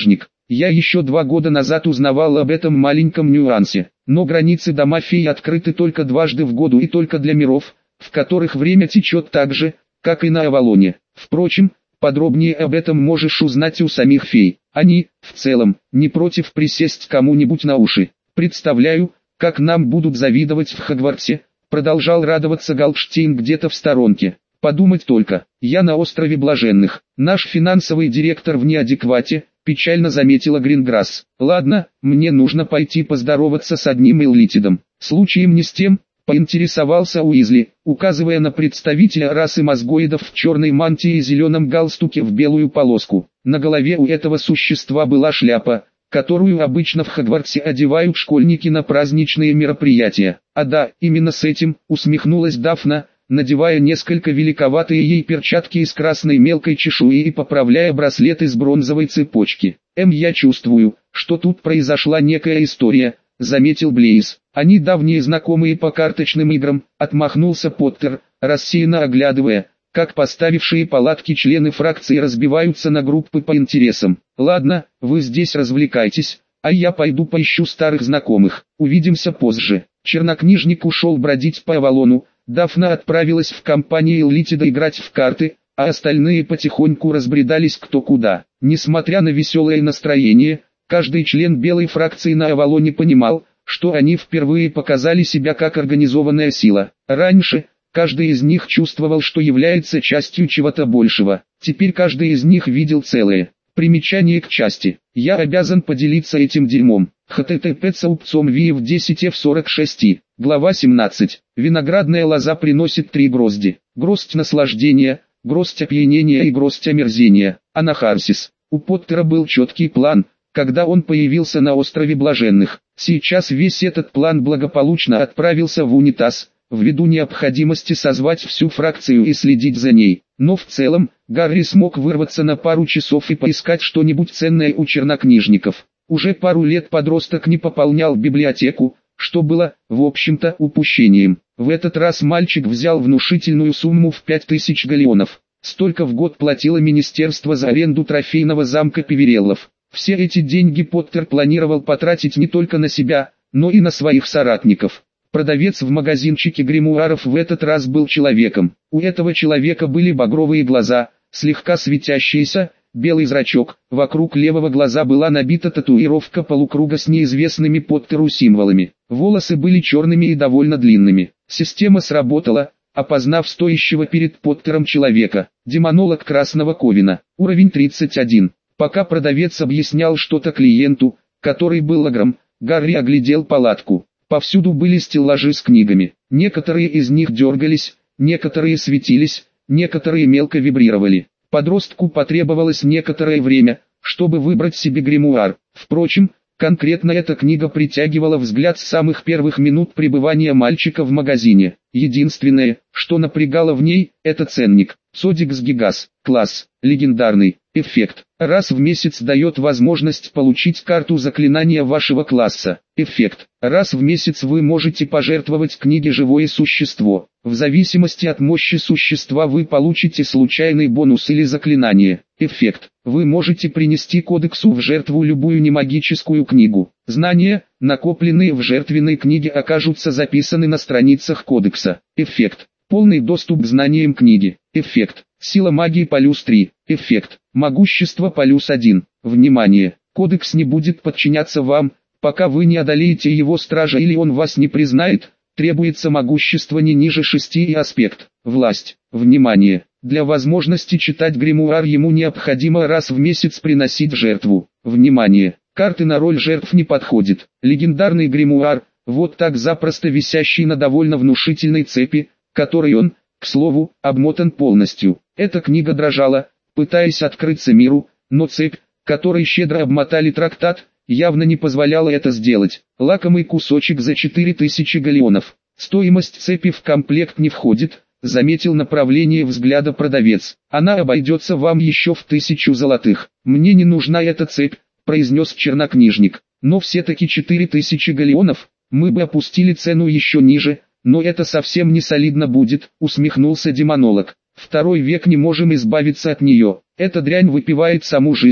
Я еще два года назад узнавал об этом маленьком нюансе. Но границы дома фей открыты только дважды в году и только для миров, в которых время течет так же, как и на Авалоне. Впрочем, подробнее об этом можешь узнать у самих фей. Они, в целом, не против присесть кому-нибудь на уши. Представляю, как нам будут завидовать в Хогвартсе, продолжал радоваться Галпштейн где-то в сторонке. Подумать только, я на острове Блаженных, наш финансовый директор в неадеквате, печально заметила Гринграсс. Ладно, мне нужно пойти поздороваться с одним Эллитидом. Случаем не с тем, поинтересовался Уизли, указывая на представителя расы мозгоидов в черной мантии и зеленом галстуке в белую полоску. На голове у этого существа была шляпа, которую обычно в Хогвартсе одевают школьники на праздничные мероприятия. А да, именно с этим, усмехнулась Дафна, надевая несколько великоватые ей перчатки из красной мелкой чешуи и поправляя браслет из бронзовой цепочки. «Эм, я чувствую, что тут произошла некая история», — заметил Блейз. «Они давние знакомые по карточным играм», — отмахнулся Поттер, рассеянно оглядывая, как поставившие палатки члены фракции разбиваются на группы по интересам. «Ладно, вы здесь развлекайтесь, а я пойду поищу старых знакомых. Увидимся позже». Чернокнижник ушел бродить по Авалону, Дафна отправилась в компанию Эллитида играть в карты, а остальные потихоньку разбредались кто куда. Несмотря на веселое настроение, каждый член белой фракции на Авалоне понимал, что они впервые показали себя как организованная сила. Раньше, каждый из них чувствовал, что является частью чего-то большего. Теперь каждый из них видел целое. Примечание к части. Я обязан поделиться этим дерьмом. http соупцом виев десять эф сорок шесть. Глава семнадцать. Виноградная лоза приносит три грозди. Гроздь наслаждения, гроздь опьянения и гроздь омерзения. Анахарсис. У Поттера был четкий план, когда он появился на острове Блаженных. Сейчас весь этот план благополучно отправился в унитаз, ввиду необходимости созвать всю фракцию и следить за ней. Но в целом, Гарри смог вырваться на пару часов и поискать что-нибудь ценное у чернокнижников. Уже пару лет подросток не пополнял библиотеку, что было, в общем-то, упущением. В этот раз мальчик взял внушительную сумму в пять тысяч галеонов. Столько в год платило министерство за аренду трофейного замка Певереллов. Все эти деньги Поттер планировал потратить не только на себя, но и на своих соратников. Продавец в магазинчике гримуаров в этот раз был человеком. У этого человека были багровые глаза, слегка светящиеся, белый зрачок, вокруг левого глаза была набита татуировка полукруга с неизвестными Поттеру символами. Волосы были черными и довольно длинными. Система сработала, опознав стоящего перед Поттером человека. Демонолог Красного Ковина. Уровень тридцать один. Пока продавец объяснял что-то клиенту, который был огром, Гарри оглядел палатку. Повсюду были стеллажи с книгами. Некоторые из них дергались, некоторые светились, некоторые мелко вибрировали. Подростку потребовалось некоторое время, чтобы выбрать себе гримуар. Впрочем, конкретно эта книга притягивала взгляд с самых первых минут пребывания мальчика в магазине. Единственное, что напрягало в ней, это ценник. Содикс Гигас. Класс. Легендарный. Эффект. Раз в месяц дает возможность получить карту заклинания вашего класса. Эффект. Раз в месяц вы можете пожертвовать книге «Живое существо». В зависимости от мощи существа вы получите случайный бонус или заклинание. Эффект. Вы можете принести кодексу в жертву любую немагическую книгу. Знания, накопленные в жертвенной книге, окажутся записаны на страницах кодекса. Эффект. Полный доступ к знаниям книги. Эффект. Сила магии плюс три. Эффект. Могущество плюс один. Внимание! Кодекс не будет подчиняться вам, пока вы не одолеете его стража или он вас не признает. Требуется могущество не ниже шести и аспект. Власть. Внимание! Для возможности читать гримуар ему необходимо раз в месяц приносить жертву. Внимание! Карты на роль жертв не подходит. Легендарный гримуар, вот так запросто висящий на довольно внушительной цепи, которой он, к слову, обмотан полностью. Эта книга дрожала, пытаясь открыться миру, но цепь, которой щедро обмотали трактат, явно не позволяла это сделать. Лакомый кусочек за четыре тысячи галеонов. Стоимость цепи в комплект не входит, заметил направление взгляда продавец. Она обойдется вам еще в тысячу золотых. Мне не нужна эта цепь, произнес чернокнижник. Но все-таки четыре тысячи галеонов, мы бы опустили цену еще ниже, но это совсем не солидно будет, усмехнулся демонолог. Второй век не можем избавиться от нее. Эта дрянь выпивает саму жизнь,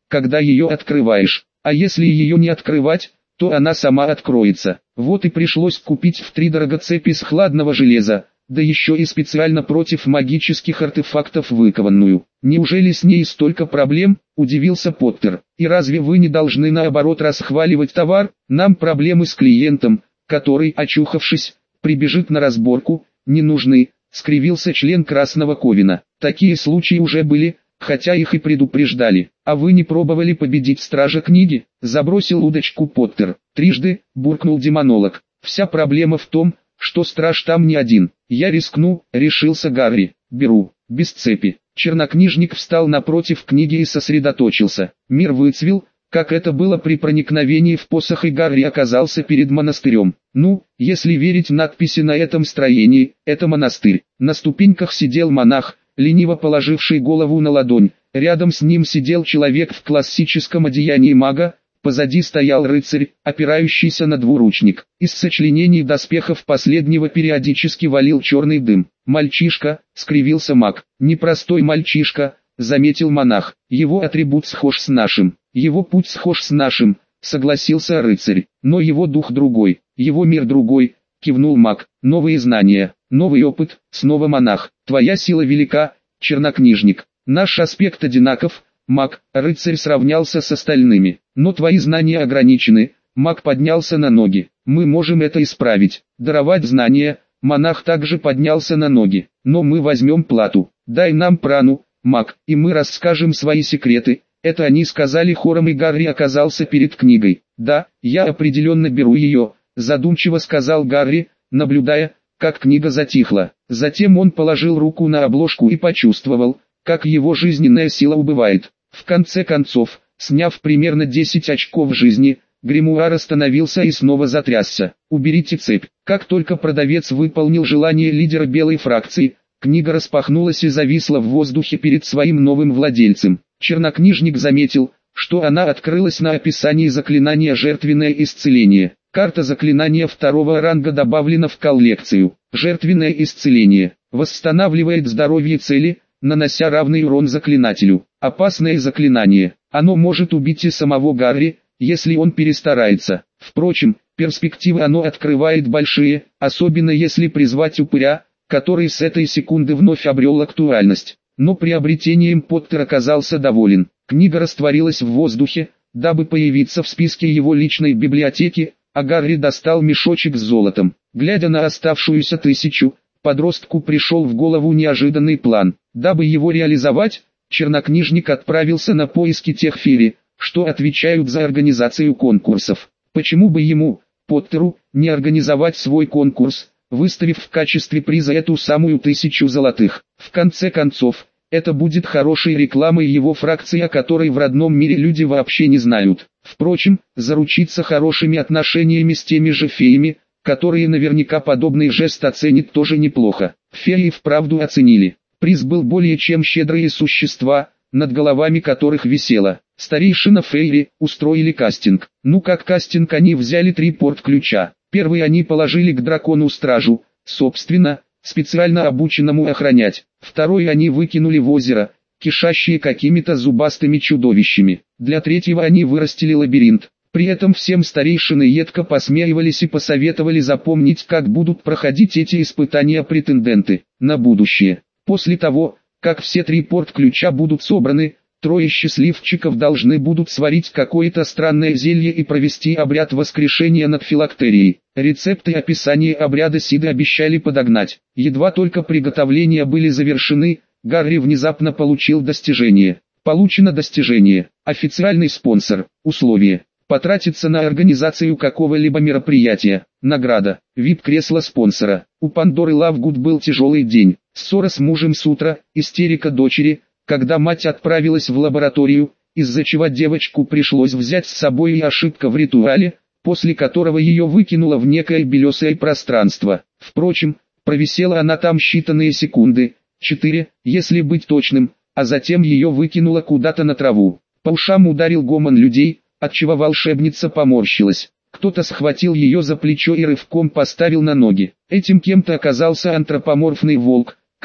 когда ее открываешь, а если ее не открывать, то она сама откроется. Вот и пришлось купить втридорого цепь из хладного железа, да еще и специально против магических артефактов выкованную. Неужели с ней столько проблем, удивился Поттер. И разве вы не должны наоборот расхваливать товар? Нам проблемы с клиентом, который, очухавшись, прибежит на разборку, не нужны, скривился член Красного Ковина. Такие случаи уже были, хотя их и предупреждали. А вы не пробовали победить стража книги? Забросил удочку Поттер. Трижды, буркнул демонолог. Вся проблема в том, что страж там не один. Я рискну, решился Гарри. Беру, без цепи. Чернокнижник встал напротив книги и сосредоточился. Мир выцвел, как это было при проникновении в посох, и Гарри оказался перед монастырем. Ну, если верить надписи на этом строении, это монастырь. На ступеньках сидел монах, лениво положивший голову на ладонь. Рядом с ним сидел человек в классическом одеянии мага. Позади стоял рыцарь, опирающийся на двуручник. Из сочленений доспехов последнего периодически валил черный дым. «Мальчишка», — скривился маг. «Непростой мальчишка», — заметил монах. «Его атрибут схож с нашим. Его путь схож с нашим», — согласился рыцарь. «Но его дух другой, его мир другой», — кивнул маг. «Новые знания, новый опыт», — снова монах. «Твоя сила велика, чернокнижник. Наш аспект одинаков». Маг, рыцарь сравнялся с остальными. «Но твои знания ограничены», маг поднялся на ноги. «Мы можем это исправить, даровать знания». Монах также поднялся на ноги. «Но мы возьмем плату. Дай нам прану, маг, и мы расскажем свои секреты». Это они сказали хором, и Гарри оказался перед книгой. «Да, я определенно беру ее», задумчиво сказал Гарри, наблюдая, как книга затихла. Затем он положил руку на обложку и почувствовал, как его жизненная сила убывает. В конце концов, сняв примерно десять очков жизни, гримуар остановился и снова затрясся. «Уберите цепь». Как только продавец выполнил желание лидера белой фракции, книга распахнулась и зависла в воздухе перед своим новым владельцем. Чернокнижник заметил, что она открылась на описании заклинания «Жертвенное исцеление». Карта заклинания второго ранга добавлена в коллекцию. «Жертвенное исцеление» восстанавливает здоровье цели, нанося равный урон заклинателю. Опасное заклинание. Оно может убить и самого Гарри, если он перестарается. Впрочем, перспективы оно открывает большие, особенно если призвать упыря, который с этой секунды вновь обрел актуальность. Но приобретением Поттер оказался доволен. Книга растворилась в воздухе, дабы появиться в списке его личной библиотеки, а Гарри достал мешочек с золотом. Глядя на оставшуюся тысячу, подростку пришел в голову неожиданный план. Дабы его реализовать, чернокнижник отправился на поиски тех фери, что отвечают за организацию конкурсов. Почему бы ему, Поттеру, не организовать свой конкурс, выставив в качестве приза эту самую тысячу золотых? В конце концов, это будет хорошей рекламой его фракции, о которой в родном мире люди вообще не знают. Впрочем, заручиться хорошими отношениями с теми же феями, которые наверняка подобный жест оценят, тоже неплохо. Феи вправду оценили. Приз был более чем щедрые существа, над головами которых висело. Старейшина Фейри устроили кастинг. Ну как кастинг, они взяли три порт-ключа. Первый они положили к дракону-стражу, собственно, специально обученному охранять. Второй они выкинули в озеро, кишащие какими-то зубастыми чудовищами. Для третьего они вырастили лабиринт. При этом всем старейшины едко посмеивались и посоветовали запомнить, как будут проходить эти испытания претенденты на будущее. После того, как все три порт-ключа будут собраны, трое счастливчиков должны будут сварить какое-то странное зелье и провести обряд воскрешения над филактерией. Рецепты и описание обряда Сиды обещали подогнать. Едва только приготовления были завершены, Гарри внезапно получил достижение. Получено достижение. Официальный спонсор. Условие. Потратиться на организацию какого-либо мероприятия. Награда. ви ай пи-кресло спонсора. У Пандоры Лавгуд был тяжелый день. Ссора с мужем с утра, истерика дочери, когда мать отправилась в лабораторию, из-за чего девочку пришлось взять с собой, и ошибка в ритуале, после которого ее выкинуло в некое белесое пространство. Впрочем, провисела она там считанные секунды, четыре, если быть точным, а затем ее выкинуло куда-то на траву. По ушам ударил гомон людей, отчего волшебница поморщилась. Кто-то схватил ее за плечо и рывком поставил на ноги. Этим кем-то оказался антропоморфный волк,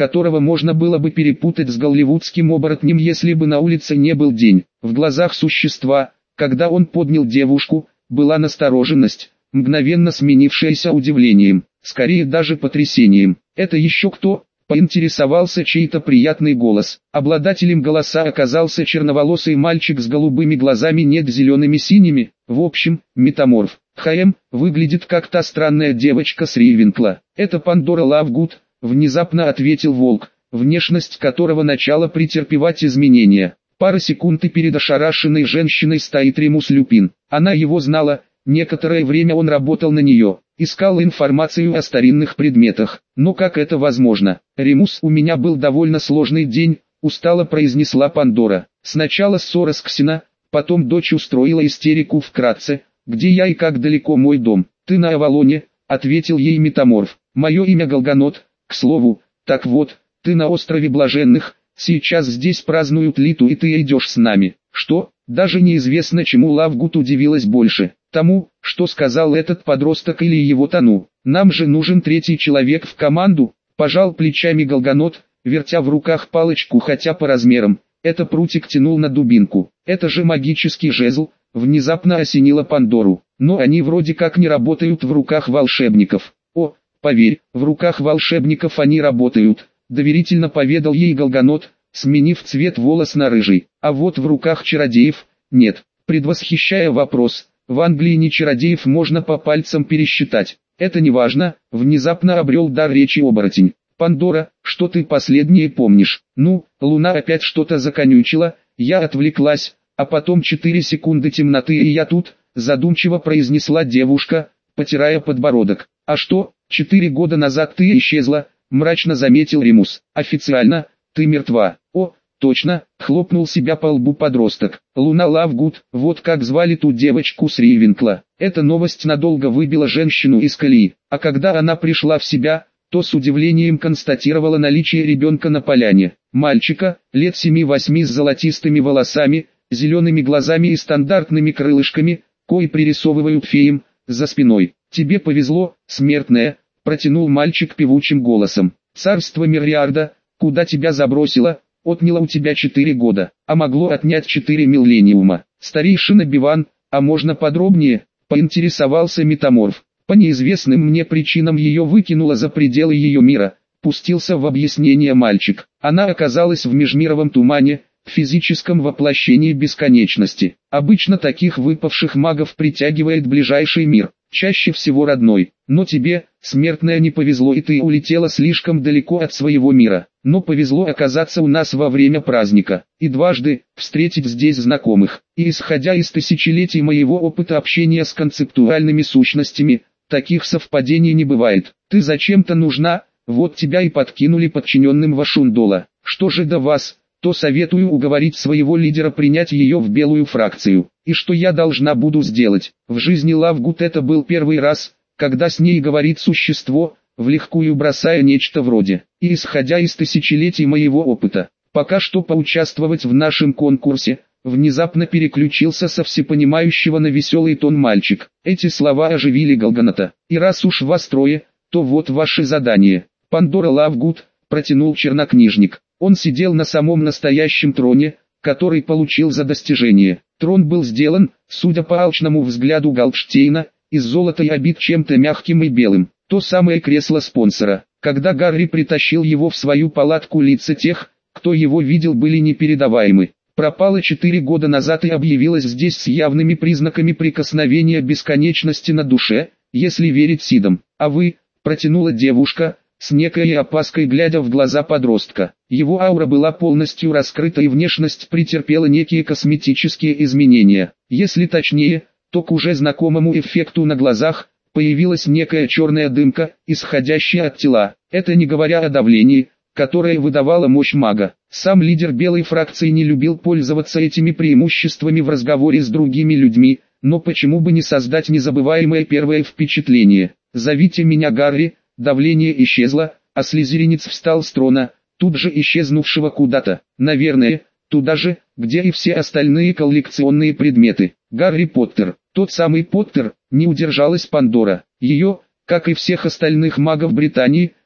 которого можно было бы перепутать с голливудским оборотнем, если бы на улице не был день. В глазах существа, когда он поднял девушку, была настороженность, мгновенно сменившаяся удивлением, скорее даже потрясением. «Это еще кто?» — поинтересовался чей-то приятный голос. Обладателем голоса оказался черноволосый мальчик с голубыми глазами, нет, зелеными синими, в общем, метаморф. «Хэм, выглядит как та странная девочка с Ривенкла». «Это Пандора Лавгуд», — внезапно ответил волк, внешность которого начала претерпевать изменения. Пара секунд и перед ошарашенной женщиной стоит Ремус Люпин. Она его знала, некоторое время он работал на нее, искал информацию о старинных предметах. Но как это возможно? «Ремус, у меня был довольно сложный день», — устало произнесла Пандора. «Сначала ссора с Ксена, потом дочь устроила истерику вкратце. Где я и как далеко мой дом?» «Ты на Авалоне», — ответил ей метаморф. «Мое имя Голганот, к слову. Так вот, ты на острове Блаженных, сейчас здесь празднуют Литу и ты идешь с нами». «Что?» Даже неизвестно, чему Лавгуд удивилась больше. Тому, что сказал этот подросток, или его тону. «Нам же нужен третий человек в команду», — пожал плечами Голганот, вертя в руках палочку, хотя по размерам это прутик тянул на дубинку. «Это же магический жезл», — внезапно осенило Пандору. «Но они вроде как не работают в руках волшебников». «О, поверь, в руках волшебников они работают», — доверительно поведал ей Голганот, сменив цвет волос на рыжий. «А вот в руках чародеев — нет». Предвосхищая вопрос, в Англии не чародеев можно по пальцам пересчитать. «Это не важно», — внезапно обрел дар речи оборотень. «Пандора, что ты последнее помнишь?» «Ну, Луна опять что-то законючила, я отвлеклась, а потом четыре секунды темноты и я тут», — задумчиво произнесла девушка, потирая подбородок. «А что, четыре года назад ты исчезла?» — мрачно заметил Ремус. «Официально, ты мертва». «О, точно», — хлопнул себя по лбу подросток. «Луна Лавгуд, вот как звали ту девочку с Ривенкла». Эта новость надолго выбила женщину из колеи, а когда она пришла в себя, то с удивлением констатировала наличие ребенка на поляне. Мальчика, лет семи-восьми, с золотистыми волосами, зелеными глазами и стандартными крылышками, кои пририсовывают феям, за спиной. «Тебе повезло, смертная», — протянул мальчик певучим голосом. «Царство Мириарда, куда тебя забросило, отняло у тебя четыре года, а могло отнять четыре миллениума». «Старейшина Биван, а можно подробнее?» — поинтересовался метаморф. «По неизвестным мне причинам ее выкинуло за пределы ее мира», — пустился в объяснение мальчик. «Она оказалась в межмировом тумане, в физическом воплощении бесконечности. Обычно таких выпавших магов притягивает ближайший мир, чаще всего родной. Но тебе, смертная, не повезло, и ты улетела слишком далеко от своего мира. Но повезло оказаться у нас во время праздника, и дважды встретить здесь знакомых. И исходя из тысячелетий моего опыта общения с концептуальными сущностями, таких совпадений не бывает. Ты зачем-то нужна, вот тебя и подкинули подчиненным Вашундола. Что же до вас, то советую уговорить своего лидера принять ее в белую фракцию. И что я должна буду сделать? В жизни Лавгуд это был первый раз, когда с ней говорит существо, влегкую бросая нечто вроде. И исходя из тысячелетий моего опыта, пока что поучаствовать в нашем конкурсе, внезапно переключился со всепонимающего на веселый тон мальчик. Эти слова оживили Голганота. «И раз уж вас трое, то вот ваше задание». «Пандора Лавгуд», протянул чернокнижник. Он сидел на самом настоящем троне, который получил за достижение. Трон был сделан, судя по алчному взгляду Галпштейна, из золота и обит чем-то мягким и белым. То самое кресло спонсора. Когда Гарри притащил его в свою палатку, лица тех, кто его видел, были непередаваемы. Пропала четыре года назад и объявилась здесь с явными признаками прикосновения бесконечности на душе, если верить Сидам. «А вы», протянула девушка, с некой опаской глядя в глаза подростка. Его аура была полностью раскрыта и внешность претерпела некие косметические изменения. Если точнее, то к уже знакомому эффекту на глазах появилась некая черная дымка, исходящая от тела. Это не говоря о давлении, которое выдавало мощь мага. Сам лидер белой фракции не любил пользоваться этими преимуществами в разговоре с другими людьми, но почему бы не создать незабываемое первое впечатление? «Зовите меня Гарри». Давление исчезло, а слизеринец встал с трона, тут же исчезнувшего куда-то, наверное, туда же, где и все остальные коллекционные предметы. «Гарри Поттер, тот самый Поттер», не удержалась Пандора. Ее, как и всех остальных магов Британии,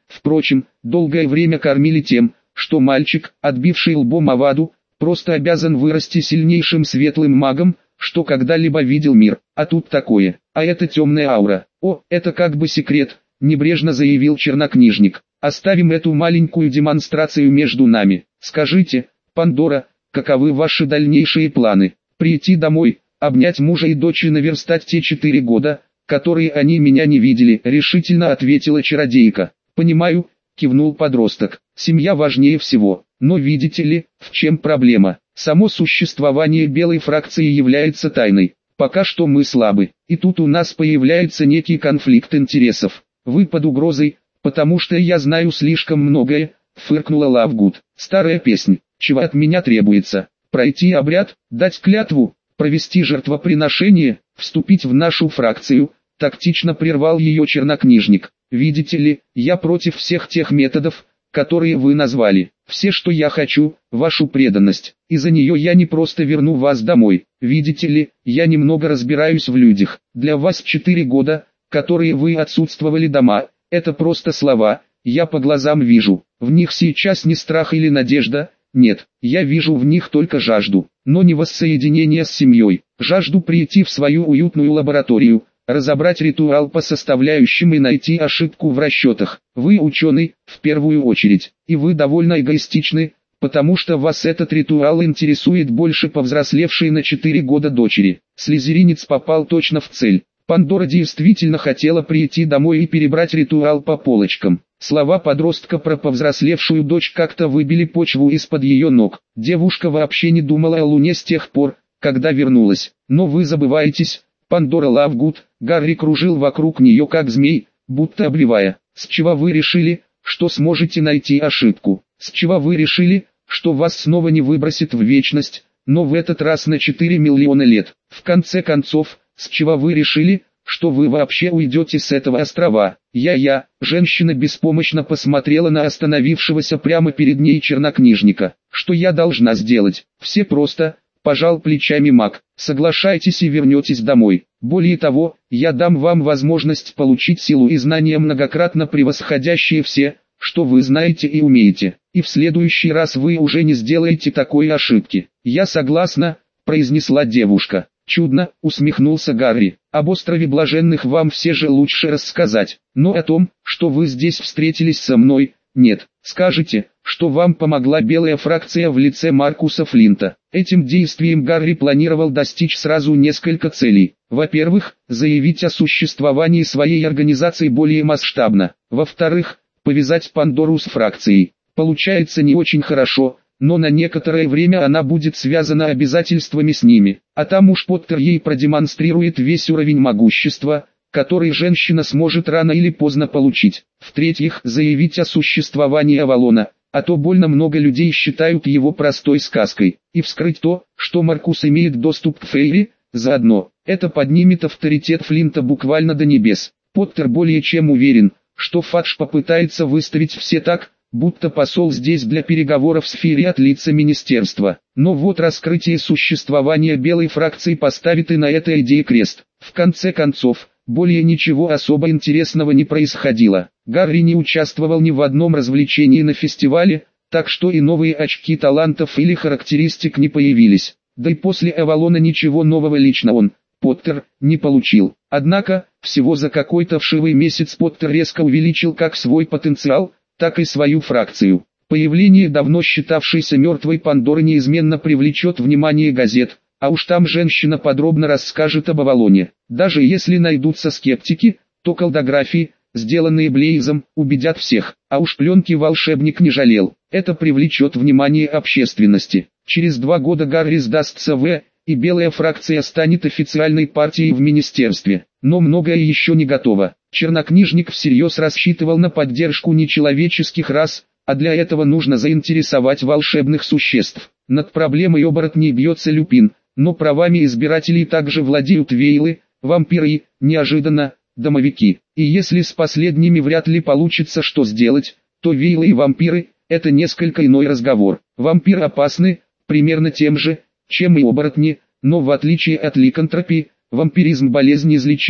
Впрочем, долгое время кормили тем, что мальчик, отбивший лбом о воду, просто обязан вырасти сильнейшим светлым магом, что когда-либо видел мир. А тут такое, а это темная аура. О, это как бы секрет, небрежно заявил чернокнижник. Оставим эту маленькую демонстрацию между нами. Скажите, Пандора, каковы ваши дальнейшие планы? Прийти домой, обнять мужа и дочь и наверстать те четыре года, которые они меня не видели, решительно ответила чародейка. Понимаю, кивнул подросток, семья важнее всего. Но видите ли, в чем проблема? Само существование белой фракции является тайной. Пока что мы слабы, и тут у нас появляется некий конфликт интересов. Вы под угрозой, потому что я знаю слишком многое, фыркнула Лавгуд. Старая песня, чего от меня требуется? Пройти обряд, дать клятву, провести жертвоприношение, вступить в нашу фракцию, тактично прервал ее чернокнижник. Видите ли, я против всех тех методов, которые вы назвали. Все, что я хочу, вашу преданность, и за нее я не просто верну вас домой. Видите ли, я немного разбираюсь в людях. Для вас четыре года, которые вы отсутствовали дома, это просто слова, я по глазам вижу. В них сейчас не страх или надежда, нет, я вижу в них только жажду, но не воссоединение с семьей. Жажду прийти в свою уютную лабораторию, разобрать ритуал по составляющим и найти ошибку в расчетах. Вы ученый, в первую очередь, и вы довольно эгоистичны, потому что вас этот ритуал интересует больше повзрослевшей на четыре года дочери. Слизеринец попал точно в цель. Пандора действительно хотела прийти домой и перебрать ритуал по полочкам. Слова подростка про повзрослевшую дочь как-то выбили почву из-под ее ног. Девушка вообще не думала о Луне с тех пор, когда вернулась. Но вы забываетесь, Пандора Лавгуд. Гарри кружил вокруг нее как змей, будто обливая. С чего вы решили, что сможете найти ошибку? С чего вы решили, что вас снова не выбросит в вечность, но в этот раз на четыре миллиона лет? В конце концов, с чего вы решили, что вы вообще уйдете с этого острова? Я-я, женщина беспомощно посмотрела на остановившегося прямо перед ней чернокнижника. Что я должна сделать? Все просто, пожал плечами маг. Соглашайтесь и вернетесь домой. Более того, я дам вам возможность получить силу и знания, многократно превосходящие все, что вы знаете и умеете. И в следующий раз вы уже не сделаете такой ошибки. Я согласна, произнесла девушка. Чудно, усмехнулся Гарри. Об острове Блаженных вам все же лучше рассказать. Но о том, что вы здесь встретились со мной, нет. Скажите, что вам помогла белая фракция в лице Маркуса Флинта. Этим действием Гарри планировал достичь сразу несколько целей. Во-первых, заявить о существовании своей организации более масштабно. Во-вторых, повязать Пандору с фракцией. Получается не очень хорошо, но на некоторое время она будет связана обязательствами с ними. А там уж Поттер ей продемонстрирует весь уровень могущества, который женщина сможет рано или поздно получить. В-третьих, заявить о существовании Авалона, а то больно много людей считают его простой сказкой. И вскрыть то, что Маркус имеет доступ к Фейри, заодно. Это поднимет авторитет Флинта буквально до небес. Поттер более чем уверен, что Фадж попытается выставить все так, будто посол здесь для переговоров с Фейри от лица министерства. Но вот раскрытие существования белой фракции поставит и на этой идее крест. В конце концов, более ничего особо интересного не происходило. Гарри не участвовал ни в одном развлечении на фестивале, так что и новые очки талантов или характеристик не появились. Да и после Авалона ничего нового лично он, Поттер, не получил. Однако, всего за какой-то вшивый месяц Поттер резко увеличил как свой потенциал, так и свою фракцию. Появление давно считавшейся мертвой Пандоры неизменно привлечет внимание газет, а уж там женщина подробно расскажет об Авалоне. Даже если найдутся скептики, то колдографии, сделанные Блейзом, убедят всех, а уж пленки волшебник не жалел. Это привлечет внимание общественности. Через два года Гарри сдастся в, и белая фракция станет официальной партией в министерстве. Но многое еще не готово. Чернокнижник всерьез рассчитывал на поддержку нечеловеческих рас, а для этого нужно заинтересовать волшебных существ. Над проблемой оборотней бьется Люпин, но правами избирателей также владеют вейлы, вампиры и, неожиданно, домовики. И если с последними вряд ли получится что сделать, то вейлы и вампиры – это несколько иной разговор. Вампиры опасны, примерно тем же, чем и оборотни, но в отличие от ликантропии, вампиризм болезнь неизлечимая.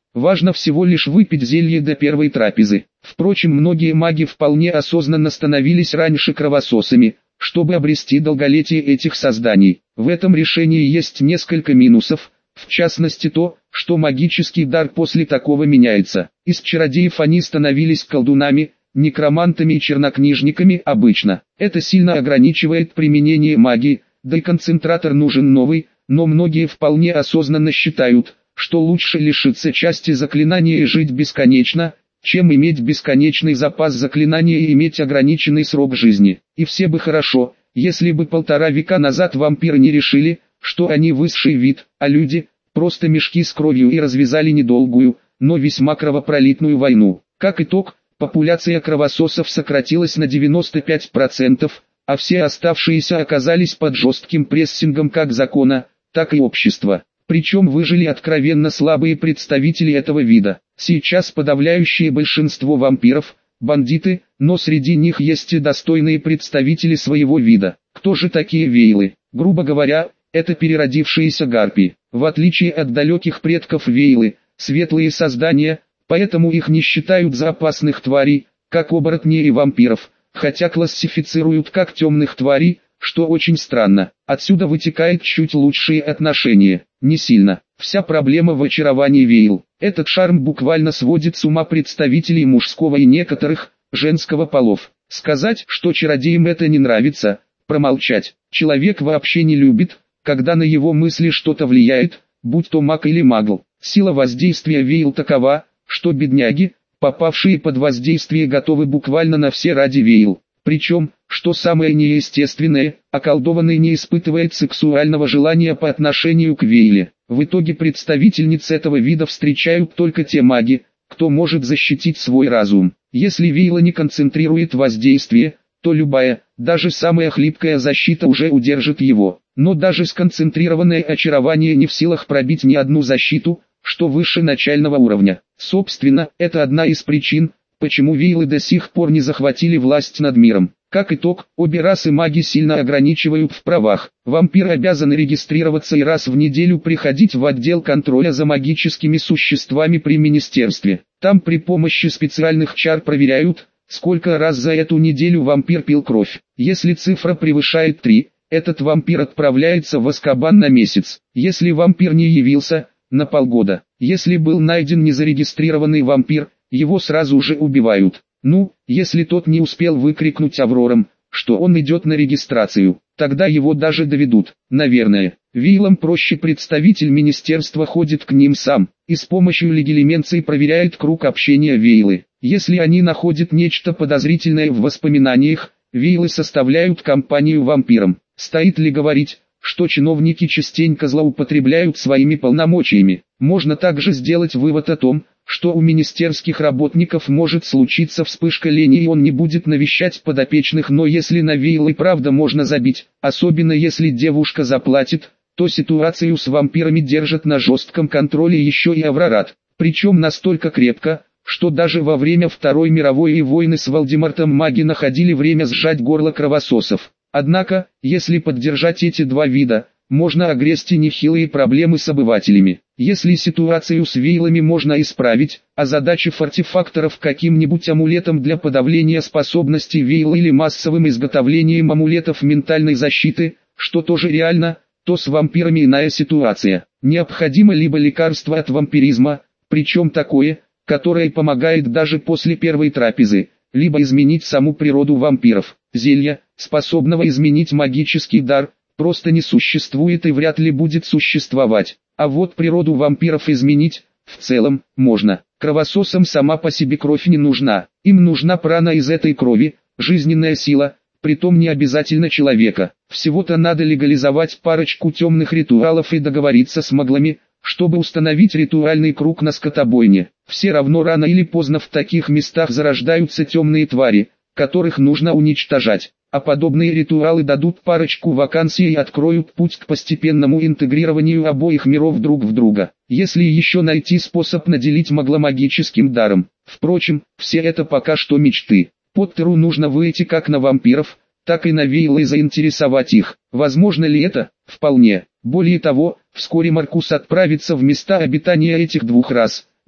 Важно всего лишь выпить зелье до первой трапезы. Впрочем, многие маги вполне осознанно становились раньше кровососами, чтобы обрести долголетие этих созданий. В этом решении есть несколько минусов, в частности то, что магический дар после такого меняется. Из чародеев они становились колдунами, некромантами и чернокнижниками обычно. Это сильно ограничивает применение магии, да и концентратор нужен новый, но многие вполне осознанно считают, что лучше лишиться части заклинания и жить бесконечно, чем иметь бесконечный запас заклинания и иметь ограниченный срок жизни. И все бы хорошо, если бы полтора века назад вампиры не решили, что они высший вид, а люди – просто мешки с кровью и развязали недолгую, но весьма кровопролитную войну. Как итог, популяция кровососов сократилась на девяносто пять процентов, а все оставшиеся оказались под жестким прессингом как закона, так и общества. Причем выжили откровенно слабые представители этого вида. Сейчас подавляющее большинство вампиров – бандиты, но среди них есть и достойные представители своего вида. Кто же такие вейлы? Грубо говоря, это переродившиеся гарпии. В отличие от далеких предков вейлы, светлые создания, поэтому их не считают за опасных тварей, как оборотней и вампиров, хотя классифицируют как темных тварей, что очень странно. Отсюда вытекает чуть лучшие отношения. Не сильно. Вся проблема в очаровании вейл. Этот шарм буквально сводит с ума представителей мужского и некоторых, женского полов. Сказать, что чародеям это не нравится, промолчать. Человек вообще не любит, когда на его мысли что-то влияет, будь то маг или магл. Сила воздействия вейл такова, что бедняги, попавшие под воздействие, готовы буквально на все ради вейл. Причем, что самое неестественное, околдованный не испытывает сексуального желания по отношению к вейле. В итоге представительниц этого вида встречают только те маги, кто может защитить свой разум. Если вейла не концентрирует воздействие, то любая, даже самая хлипкая защита уже удержит его. Но даже сконцентрированное очарование не в силах пробить ни одну защиту, что выше начального уровня. Собственно, это одна из причин, почему вейлы до сих пор не захватили власть над миром. Как итог, обе расы маги сильно ограничивают в правах. Вампиры обязаны регистрироваться и раз в неделю приходить в отдел контроля за магическими существами при министерстве. Там при помощи специальных чар проверяют, сколько раз за эту неделю вампир пил кровь. Если цифра превышает три, этот вампир отправляется в Азкабан на месяц. Если вампир не явился, на полгода. Если был найден незарегистрированный вампир, его сразу же убивают. Ну, если тот не успел выкрикнуть аврорам, что он идет на регистрацию, тогда его даже доведут. Наверное, вейлам проще, представитель министерства ходит к ним сам, и с помощью легилименции проверяет круг общения вейлы. Если они находят нечто подозрительное в воспоминаниях, вейлы составляют компанию вампирам. Стоит ли говорить, что чиновники частенько злоупотребляют своими полномочиями? Можно также сделать вывод о том, что у министерских работников может случиться вспышка лени и он не будет навещать подопечных, но если на вейлы правда можно забить, особенно если девушка заплатит, то ситуацию с вампирами держат на жестком контроле еще и Аврорат, причем настолько крепко, что даже во время Второй мировой и войны с Волдемортом маги находили время сжать горло кровососов. Однако, если поддержать эти два вида, можно огрести нехилые проблемы с обывателями. Если ситуацию с вейлами можно исправить, озадачив артефакторов каким-нибудь амулетом для подавления способностей вейла или массовым изготовлением амулетов ментальной защиты, что тоже реально, то с вампирами иная ситуация. Необходимо либо лекарство от вампиризма, причем такое, которое помогает даже после первой трапезы, либо изменить саму природу вампиров. Зелья, способного изменить магический дар, просто не существует и вряд ли будет существовать. А вот природу вампиров изменить, в целом, можно. Кровососам сама по себе кровь не нужна. Им нужна прана из этой крови, жизненная сила, притом не обязательно человека. Всего-то надо легализовать парочку темных ритуалов и договориться с маглами, чтобы установить ритуальный круг на скотобойне. Все равно рано или поздно в таких местах зарождаются темные твари, которых нужно уничтожать. А подобные ритуалы дадут парочку вакансий и откроют путь к постепенному интегрированию обоих миров друг в друга. Если еще найти способ наделить магла магическим даром. Впрочем, все это пока что мечты. Поттеру нужно выйти как на вампиров, так и на вейлы и заинтересовать их. Возможно ли это? Вполне. Более того, вскоре Маркус отправится в места обитания этих двух рас,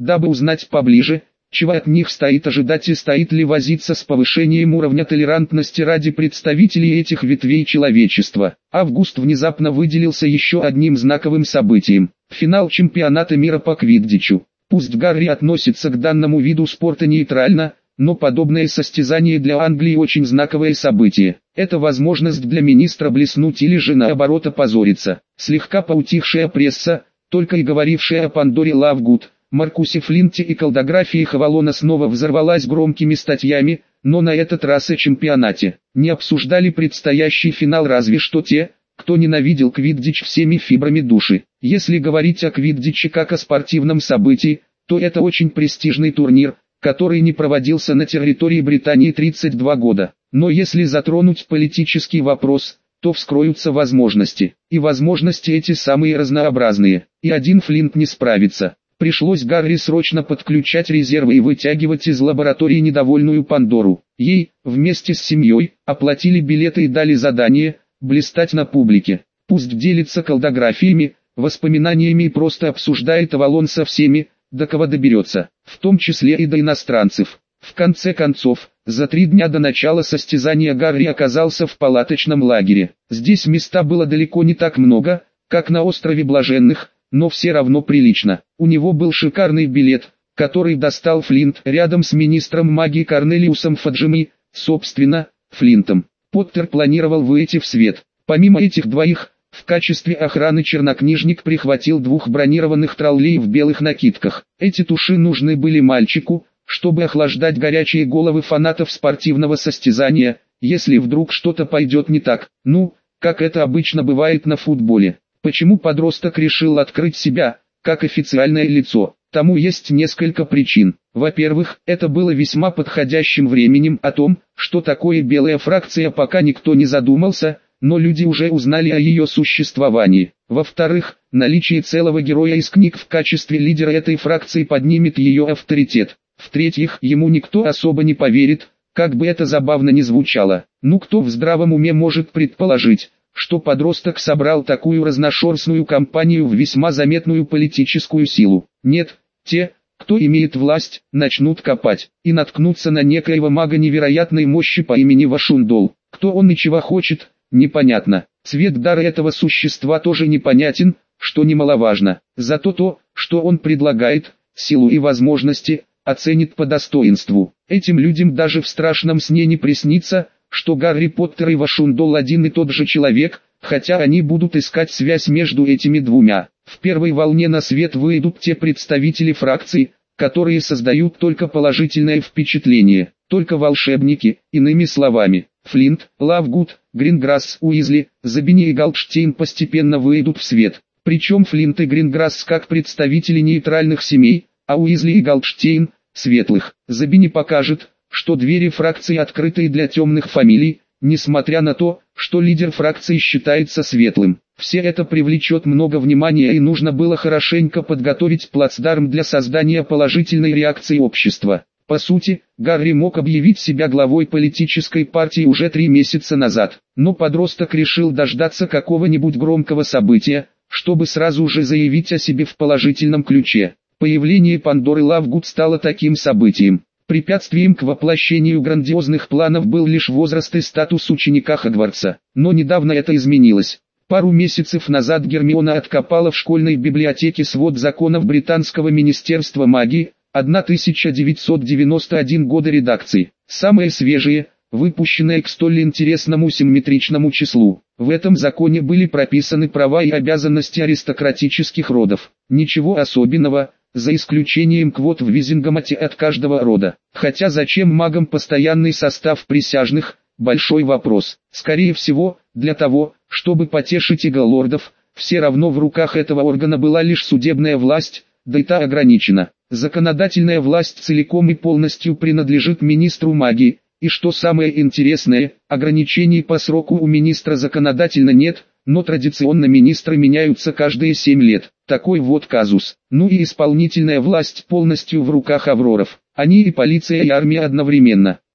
дабы узнать поближе, чего от них стоит ожидать и стоит ли возиться с повышением уровня толерантности ради представителей этих ветвей человечества. Август внезапно выделился еще одним знаковым событием – финал чемпионата мира по квиддичу. Пусть Гарри относится к данному виду спорта нейтрально, но подобное состязание для Англии очень знаковое событие. Это возможность для министра блеснуть или же наоборот опозориться. Слегка поутихшая пресса, только и говорившая о Пандоре Лавгуд, Маркусе Флинте и колдографии Хавалона, снова взорвалась громкими статьями, но на этот раз о чемпионате. Не обсуждали предстоящий финал разве что те, кто ненавидел квиддич всеми фибрами души. Если говорить о квиддиче как о спортивном событии, то это очень престижный турнир, который не проводился на территории Британии тридцать два года. Но если затронуть политический вопрос, то вскроются возможности. И возможности эти самые разнообразные. И один Флинт не справится. Пришлось Гарри срочно подключать резервы и вытягивать из лаборатории недовольную Пандору. Ей, вместе с семьей, оплатили билеты и дали задание блистать на публике. Пусть делится колдографиями, воспоминаниями и просто обсуждает Авалон со всеми, до кого доберется, в том числе и до иностранцев. В конце концов, за три дня до начала состязания Гарри оказался в палаточном лагере. Здесь места было далеко не так много, как на острове Блаженных, но все равно прилично. У него был шикарный билет, который достал Флинт рядом с министром магии Корнелиусом Фаджеми, собственно, Флинтом. Поттер планировал выйти в свет. Помимо этих двоих, в качестве охраны чернокнижник прихватил двух бронированных троллей в белых накидках. Эти туши нужны были мальчику, чтобы охлаждать горячие головы фанатов спортивного состязания, если вдруг что-то пойдет не так, ну, как это обычно бывает на футболе. Почему подросток решил открыть себя, как официальное лицо? Тому есть несколько причин. Во-первых, это было весьма подходящим временем. О том, что такое белая фракция, пока никто не задумался, но люди уже узнали о ее существовании. Во-вторых, наличие целого героя из книг в качестве лидера этой фракции поднимет ее авторитет. В-третьих, ему никто особо не поверит, как бы это забавно ни звучало. Ну, кто в здравом уме может предположить, что подросток собрал такую разношерстную компанию в весьма заметную политическую силу? Нет, те, кто имеет власть, начнут копать и наткнутся на некоего мага невероятной мощи по имени Вашундол. Кто он и чего хочет, непонятно. Цвет дара этого существа тоже непонятен, что немаловажно. Зато то, что он предлагает, силу и возможности, оценит по достоинству. Этим людям даже в страшном сне не приснится, что Гарри Поттер и Вашундол один и тот же человек, хотя они будут искать связь между этими двумя. В первой волне на свет выйдут те представители фракций, которые создают только положительное впечатление, только волшебники, иными словами. Флинт, Лавгуд, Гринграсс, Уизли, Забини и Галдштейн постепенно выйдут в свет. Причем Флинт и Гринграсс как представители нейтральных семей, а Уизли и Галдштейн – светлых. Забини покажет, что двери фракции открыты и для темных фамилий, несмотря на то, что лидер фракции считается светлым. Все это привлечет много внимания, и нужно было хорошенько подготовить плацдарм для создания положительной реакции общества. По сути, Гарри мог объявить себя главой политической партии уже три месяца назад, но подросток решил дождаться какого-нибудь громкого события, чтобы сразу же заявить о себе в положительном ключе. Появление Пандоры Лавгуд стало таким событием. Препятствием к воплощению грандиозных планов был лишь возраст и статус ученика Хогвартса. Но недавно это изменилось. Пару месяцев назад Гермиона откопала в школьной библиотеке свод законов Британского министерства магии, тысяча девятьсот девяносто один года редакции. Самые свежие, выпущенные к столь интересному симметричному числу. В этом законе были прописаны права и обязанности аристократических родов. Ничего особенного, за исключением квот в Визингамате от каждого рода. Хотя зачем магам постоянный состав присяжных, большой вопрос. Скорее всего, для того, чтобы потешить иго-лордов, все равно в руках этого органа была лишь судебная власть, да и та ограничена. Законодательная власть целиком и полностью принадлежит министру магии, и что самое интересное, ограничений по сроку у министра законодательно нет, но традиционно министры меняются каждые семь лет. Такой вот казус. Ну и исполнительная власть полностью в руках авроров. Они и полиция, и армия одновременно.